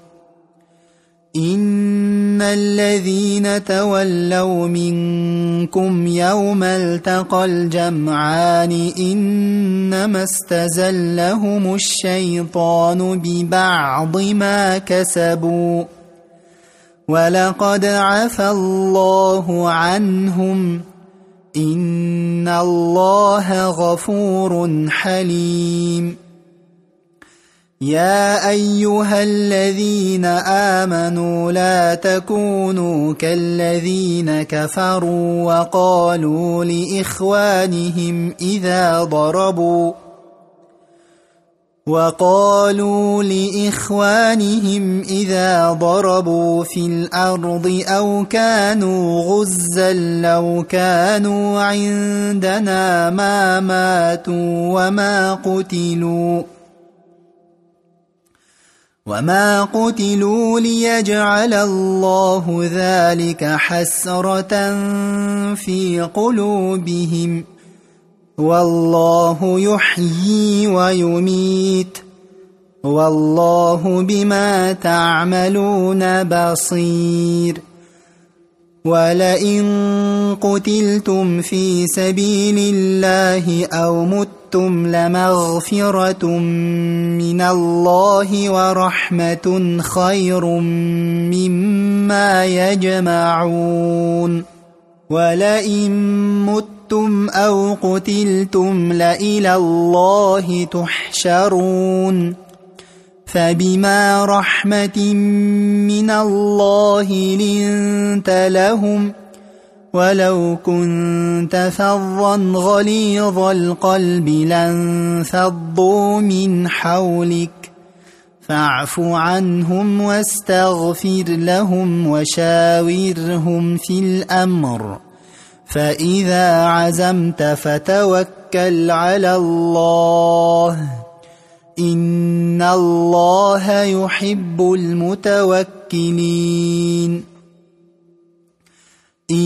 إن الذين تولوا منكم يوم التقى الجمعان إنما استزلهم الشيطان ببعض ما كسبوا ولقد عفى الله عنهم إن الله غفور حليم يا أيها الذين آمنوا لا تكونوا كالذين كفروا وقالوا لإخوانهم إذا ضربوا وقالوا لإخوانهم إذا ضربوا في الأرض أو كانوا غزا لو كانوا عندنا ما ماتوا وما قتلوا وما قتلوا ليجعل الله ذلك حسرة في قلوبهم والله يحيي ويميت والله بما تعملون بصير ولئن قتلتم في سبيل الله أو متم لمغفرة من الله ورحمة خير مما يجمعون ولئن متم أو قتلتم لإلى الله تحشرون فبما رحمة من الله لنت لهم ولو كنت فظا غليظ القلب لانفضوا من حولك فاعف عنهم واستغفر لهم وشاورهم في الأمر فإذا عزمت فتوكل على الله إن الله يحب المتوكلين إن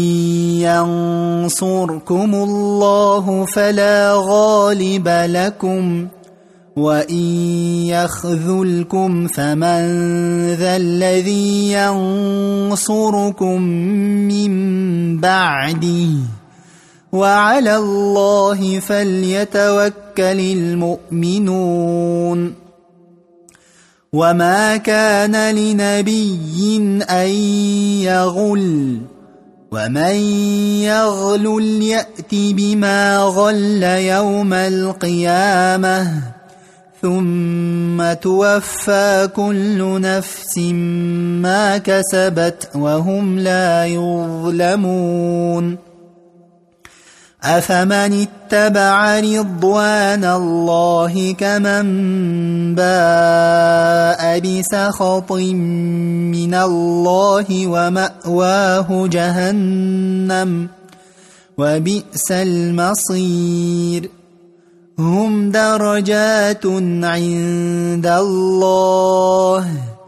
ينصركم الله فلا غالب لكم وإن يخذلكم فمن ذا الذي ينصركم من بعده وعلى الله فليتوكل المؤمنون وما كان لنبي أن يغل ومن يغلل يأت بما غل يوم القيامة ثم توفى كل نفس ما كسبت وهم لا يظلمون أفمن اتبع رضوان الله كمن باء بسخط من الله ومأواه جهنم وبئس المصير هم درجات عند الله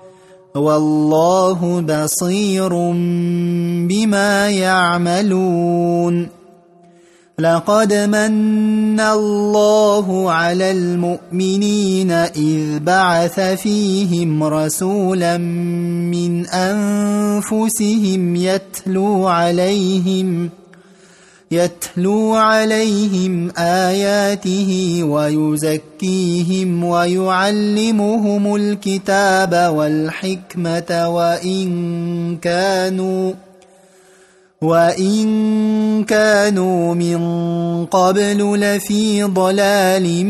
والله بصير بما يعملون لقد من الله على المؤمنين إذ بعث فيهم رسولا من أنفسهم يتلو عليهم يتلو عليهم آياته ويزكيهم ويعلمهم الكتاب والحكمة وإن كانوا وإن كانوا من قبل لفي ضلال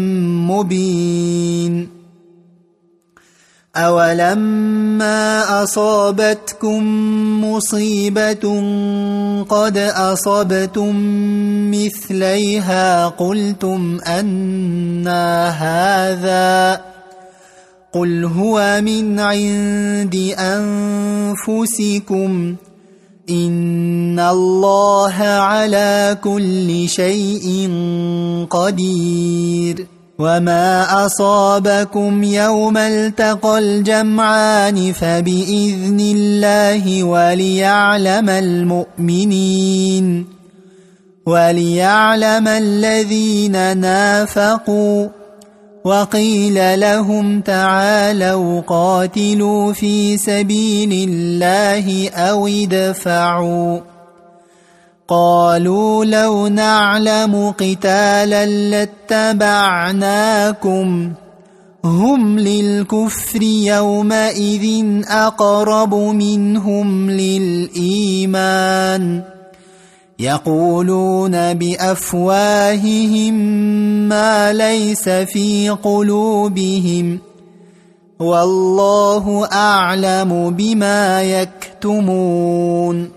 مبين أولما أصابتكم مصيبة قد أصبتم مثليها قلتم أنى هذا قل هو من عند أنفسكم إن الله على كل شيء قدير وما أصابكم يوم التقى الجمعان فبإذن الله وليعلم المؤمنين وليعلم الذين نافقوا وقيل لهم تعالوا قاتلوا في سبيل الله أو ادفعوا قالوا لو نعلم قتالا لاتبعناكم هم للكفر يومئذ أقرب منهم للإيمان يقولون بأفواههم ما ليس في قلوبهم والله أعلم بما يكتمون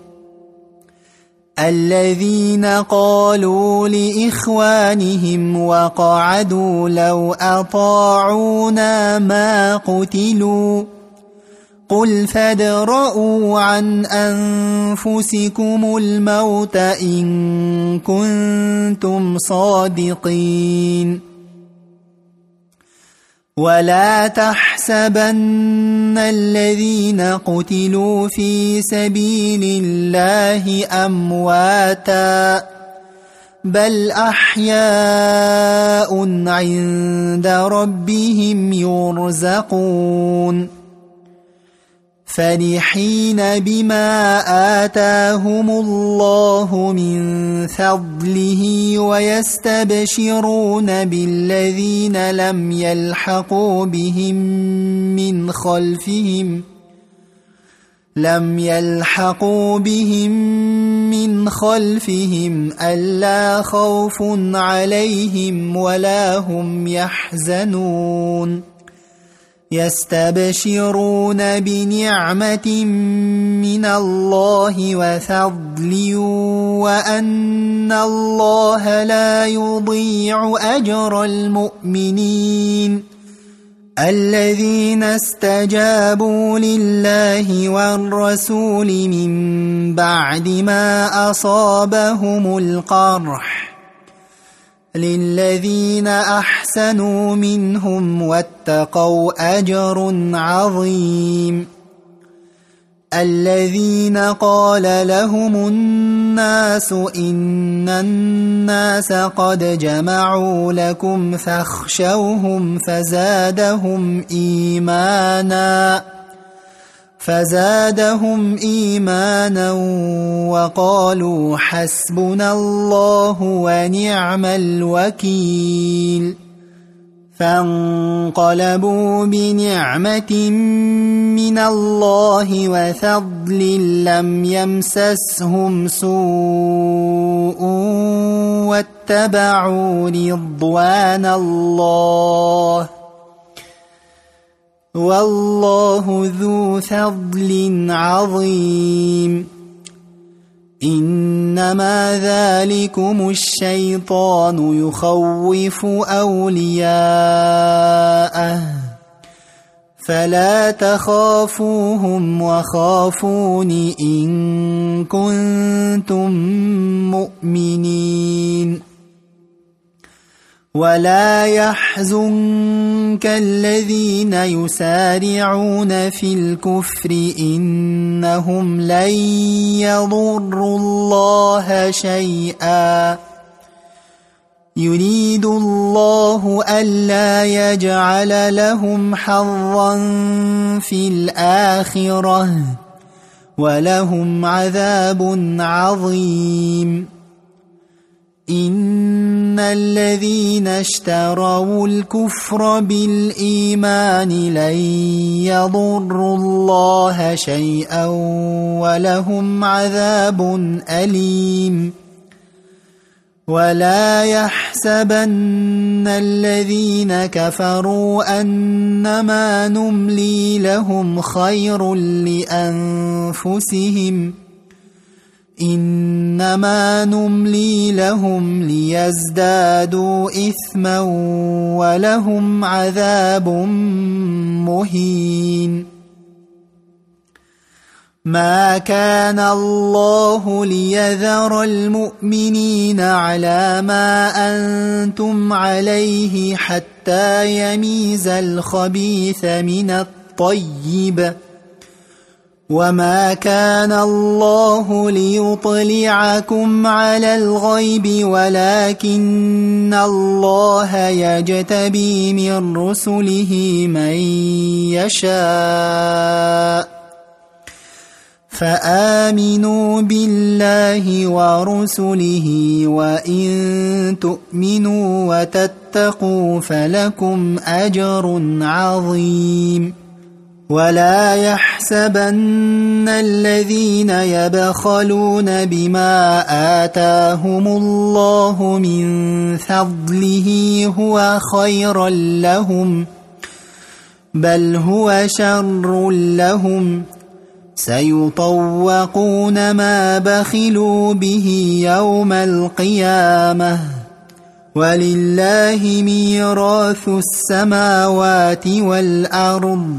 الذين قالوا لإخوانهم وقعدوا لو أطاعونا ما قتلوا قل فادرءوا عن أنفسكم الموت إن كنتم صادقين ولا تحسبن الذين قتلوا في سبيل الله أمواتا بل أحياء عند ربهم يرزقون فرحين بما آتاهم الله من فضله ويستبشرون بالذين لم يلحقوا بهم من خلفهم لم يلحقوا بهم من خلفهم ألا خوف عليهم ولا هم يحزنون يستبشرون بنعمة من الله وفضل وأن الله لا يضيع أجر المؤمنين الذين استجابوا لله والرسول من بعد ما أصابهم القرح للذين أحسنوا منهم واتقوا أجر عظيم الذين قال لهم الناس إن الناس قد جمعوا لكم فاخشوهم فزادهم إيمانا فزادهم إيمانا وقالوا حسبنا الله ونعم الوكيل فانقلبوا بنعمة من الله وفضل لم يمسسهم سوء واتبعوا رضوان الله والله ذو فضل عظيم إنما ذلكم الشيطان يخوف أولياءه فلا تخافوهم وخافون إن كنتم مؤمنين ولا يحزنك الذين يسارعون في الكفر إنهم لن يضروا الله شيئا يريد الله ألا يجعل لهم حظا في الآخرة ولهم عذاب عظيم إن الذين اشتروا الكفر بالإيمان لن يضروا الله شيئا ولهم عذاب أليم ولا يحسبن الذين كفروا أنما نملي لهم خير لأنفسهم إنما نملي لهم ليزدادوا إثما ولهم عذاب مهين ما كان الله ليذر المؤمنين على ما أنتم عليه حتى يميز الخبيث من الطيب وما كان الله ليطلعكم على الغيب ولكن الله يجتبي من رسله من يشاء فآمنوا بالله ورسله وإن تؤمنوا وتتقوا فلكم أجر عظيم ولا يحسبن الذين يبخلون بما آتاهم الله من فضله هو خيرا لهم بل هو شر لهم سيطوقون ما بخلوا به يوم القيامة ولله ميراث السماوات والأرض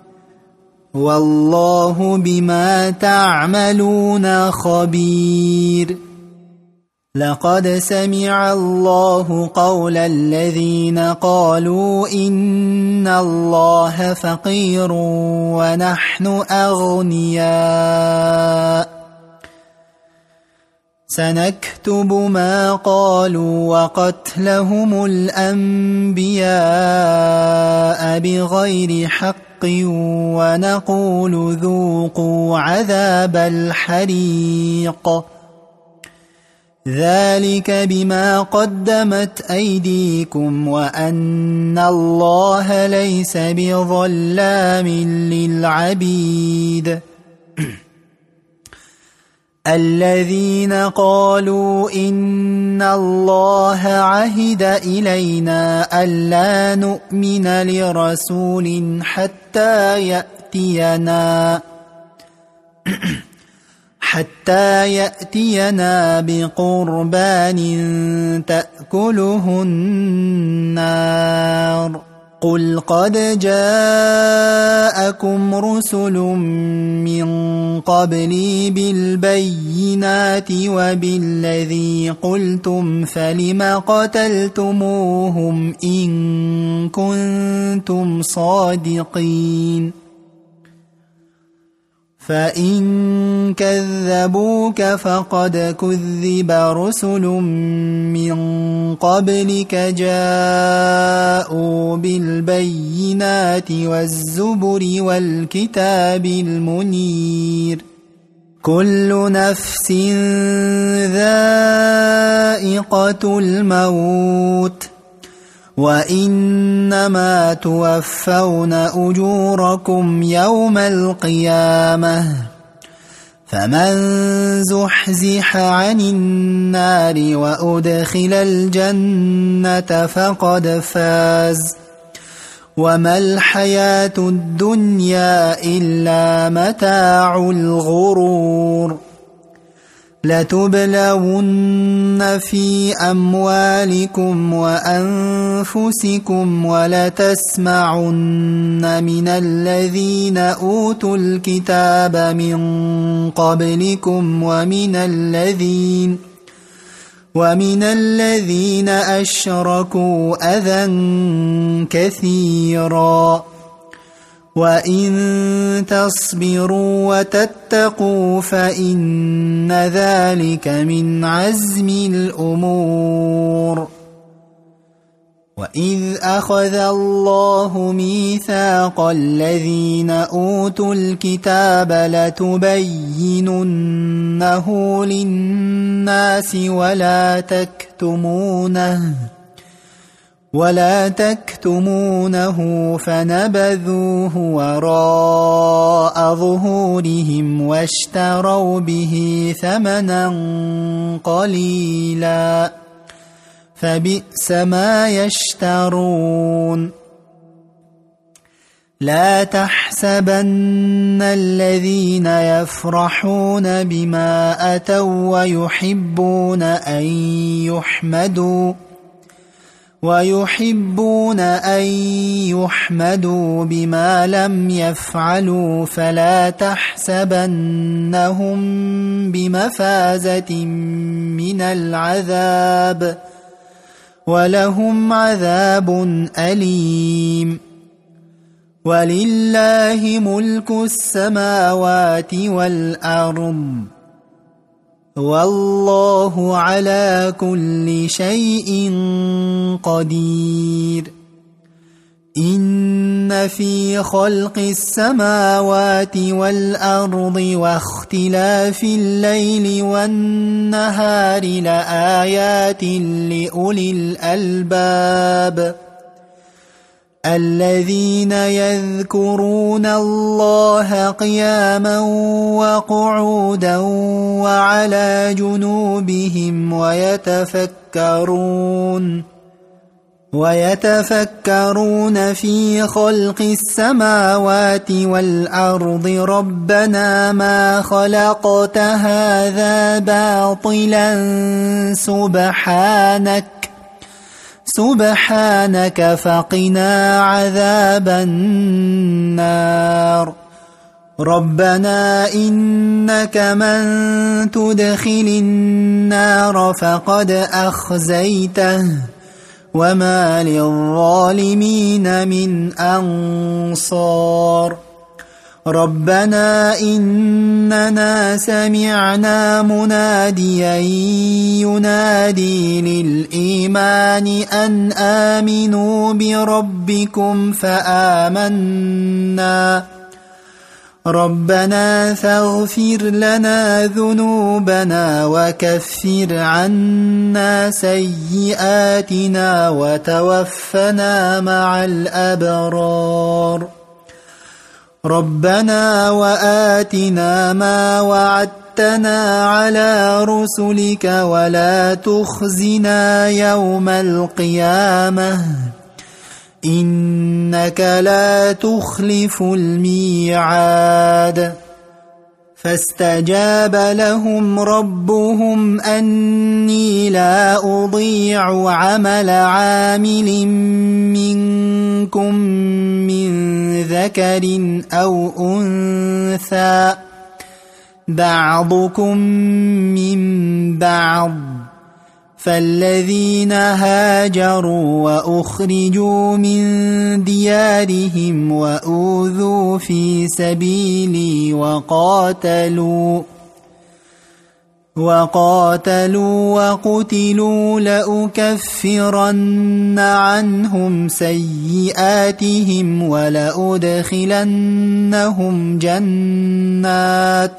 والله بما تعملون خبير لقد سمع الله قول الذين قالوا إن الله فقير ونحن أغنياء سنكتب ما قالوا وقتلهم الأنبياء بغير حق ونقول ذوقوا عذاب الحريق ذلك بما قدمت أيديكم وأن الله ليس بظلام للعبيد الذين قالوا إن الله عهد إلينا ألا نؤمن لرسول حتى يأتينا حتى يأتينا بقربان تأكله النار قل قد جاءكم رسل من قبلي بالبينات وبالذي قلتم فلم قتلتموهم إن كنتم صادقين فإن كذبوك فقد كذب رسل من قبلك جاءوا بالبينات والزبر والكتاب المنير كل نفس ذائقة الموت وإنما توفون أجوركم يوم القيامة فمن زحزح عن النار وأدخل الجنة فقد فاز وما الحياة الدنيا إلا متاع الغرور لتبلون في أموالكم وأنفسكم ولتسمعن من الذين أوتوا الكتاب من قبلكم ومن الذين ومن الذين أشركوا أذى كثيرا وإن تصبروا وتتقوا فإن ذلك من عزم الأمور. وإذ أخذ الله ميثاق الذين أوتوا الكتاب لتبيننه للناس ولا تكتمونه ولا تكتمونه فنبذوه وراء ظهورهم واشتروا به ثمنا قليلا فبئس ما يشترون. لا تحسبن الذين يفرحون بما أتوا ويحبون أن يحمدوا ويحبون أن يحمدوا بما لم يفعلوا فلا تحسبنهم بمفازة من العذاب ولهم عذاب أليم. ولله ملك السماوات والأرض والله على كل شيء قدير. إن في خلق السماوات والأرض واختلاف الليل والنهار لآيات لأولي الألباب الذين يذكرون الله قياما وقعودا وعلى جنوبهم ويتفكرون ويتفكرون في خلق السماوات والأرض ربنا ما خلقت هذا باطلا سبحانك سبحانك فقنا عذاب النار. ربنا إنك من تدخل النار فقد أخزيته وما للظالمين من أنصار. ربنا إننا سمعنا مناديا ينادي للإيمان أن آمنوا بربكم فآمنا ربنا فاغفر لنا ذنوبنا وكفر عنا سيئاتنا وتوفنا مع الأبرار. ربنا وآتنا ما وعدتنا على رسلك ولا تخزنا يوم القيامة إنك لا تخلف الميعاد. فاستجاب لهم ربهم أني لا أضيع عمل عامل منكم من ذكر أو أنثى بعضكم من بعض فالذين هاجروا وأخرجوا من ديارهم وأوذوا في سبيلي وقاتلوا وقاتلوا وقتلوا لأكفرن عنهم سيئاتهم ولأدخلنهم جنات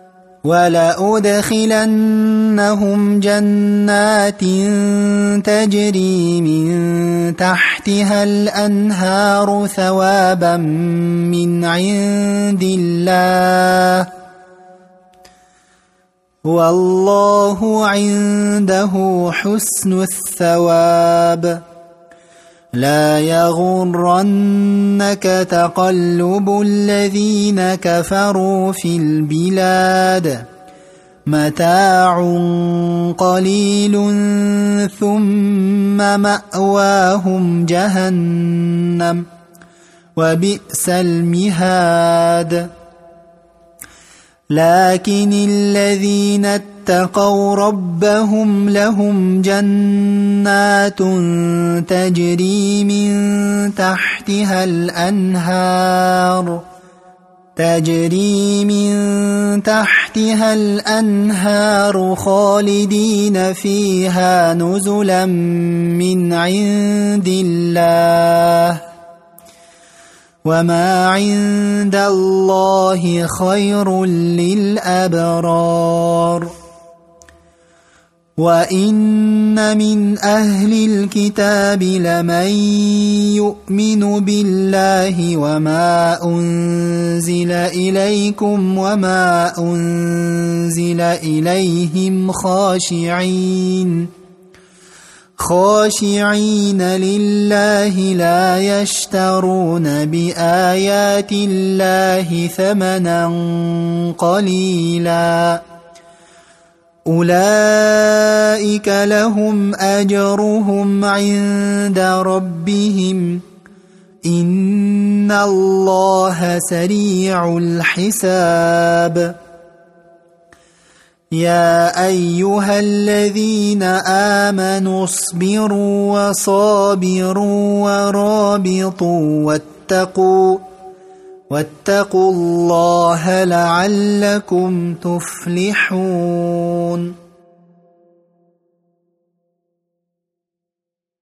ولأدخلنهم جنات تجري من تحتها الأنهار ثوابا من عند الله والله عنده حسن الثواب. لا يغرنك تقلب الذين كفروا في البلاد متاع قليل ثم مأواهم جهنم وبئس المهاد لكن الذين اتقوا ربهم لهم جنات تجري من تحتها الأنهار تجري من تحتها الأنهار خالدين فيها نزلا من عند الله وما عند الله خير للأبرار وإن من أهل الكتاب لمن يؤمن بالله وما أنزل إليكم وما أنزل إليهم خاشعين خاشعين لله لا يشترون بآيات الله ثمنا قليلا أولئك لهم أجرهم عند ربهم إن الله سريع الحساب يا أيها الذين آمنوا اصبروا وصابروا ورابطوا واتقوا واتقوا الله لعلكم تفلحون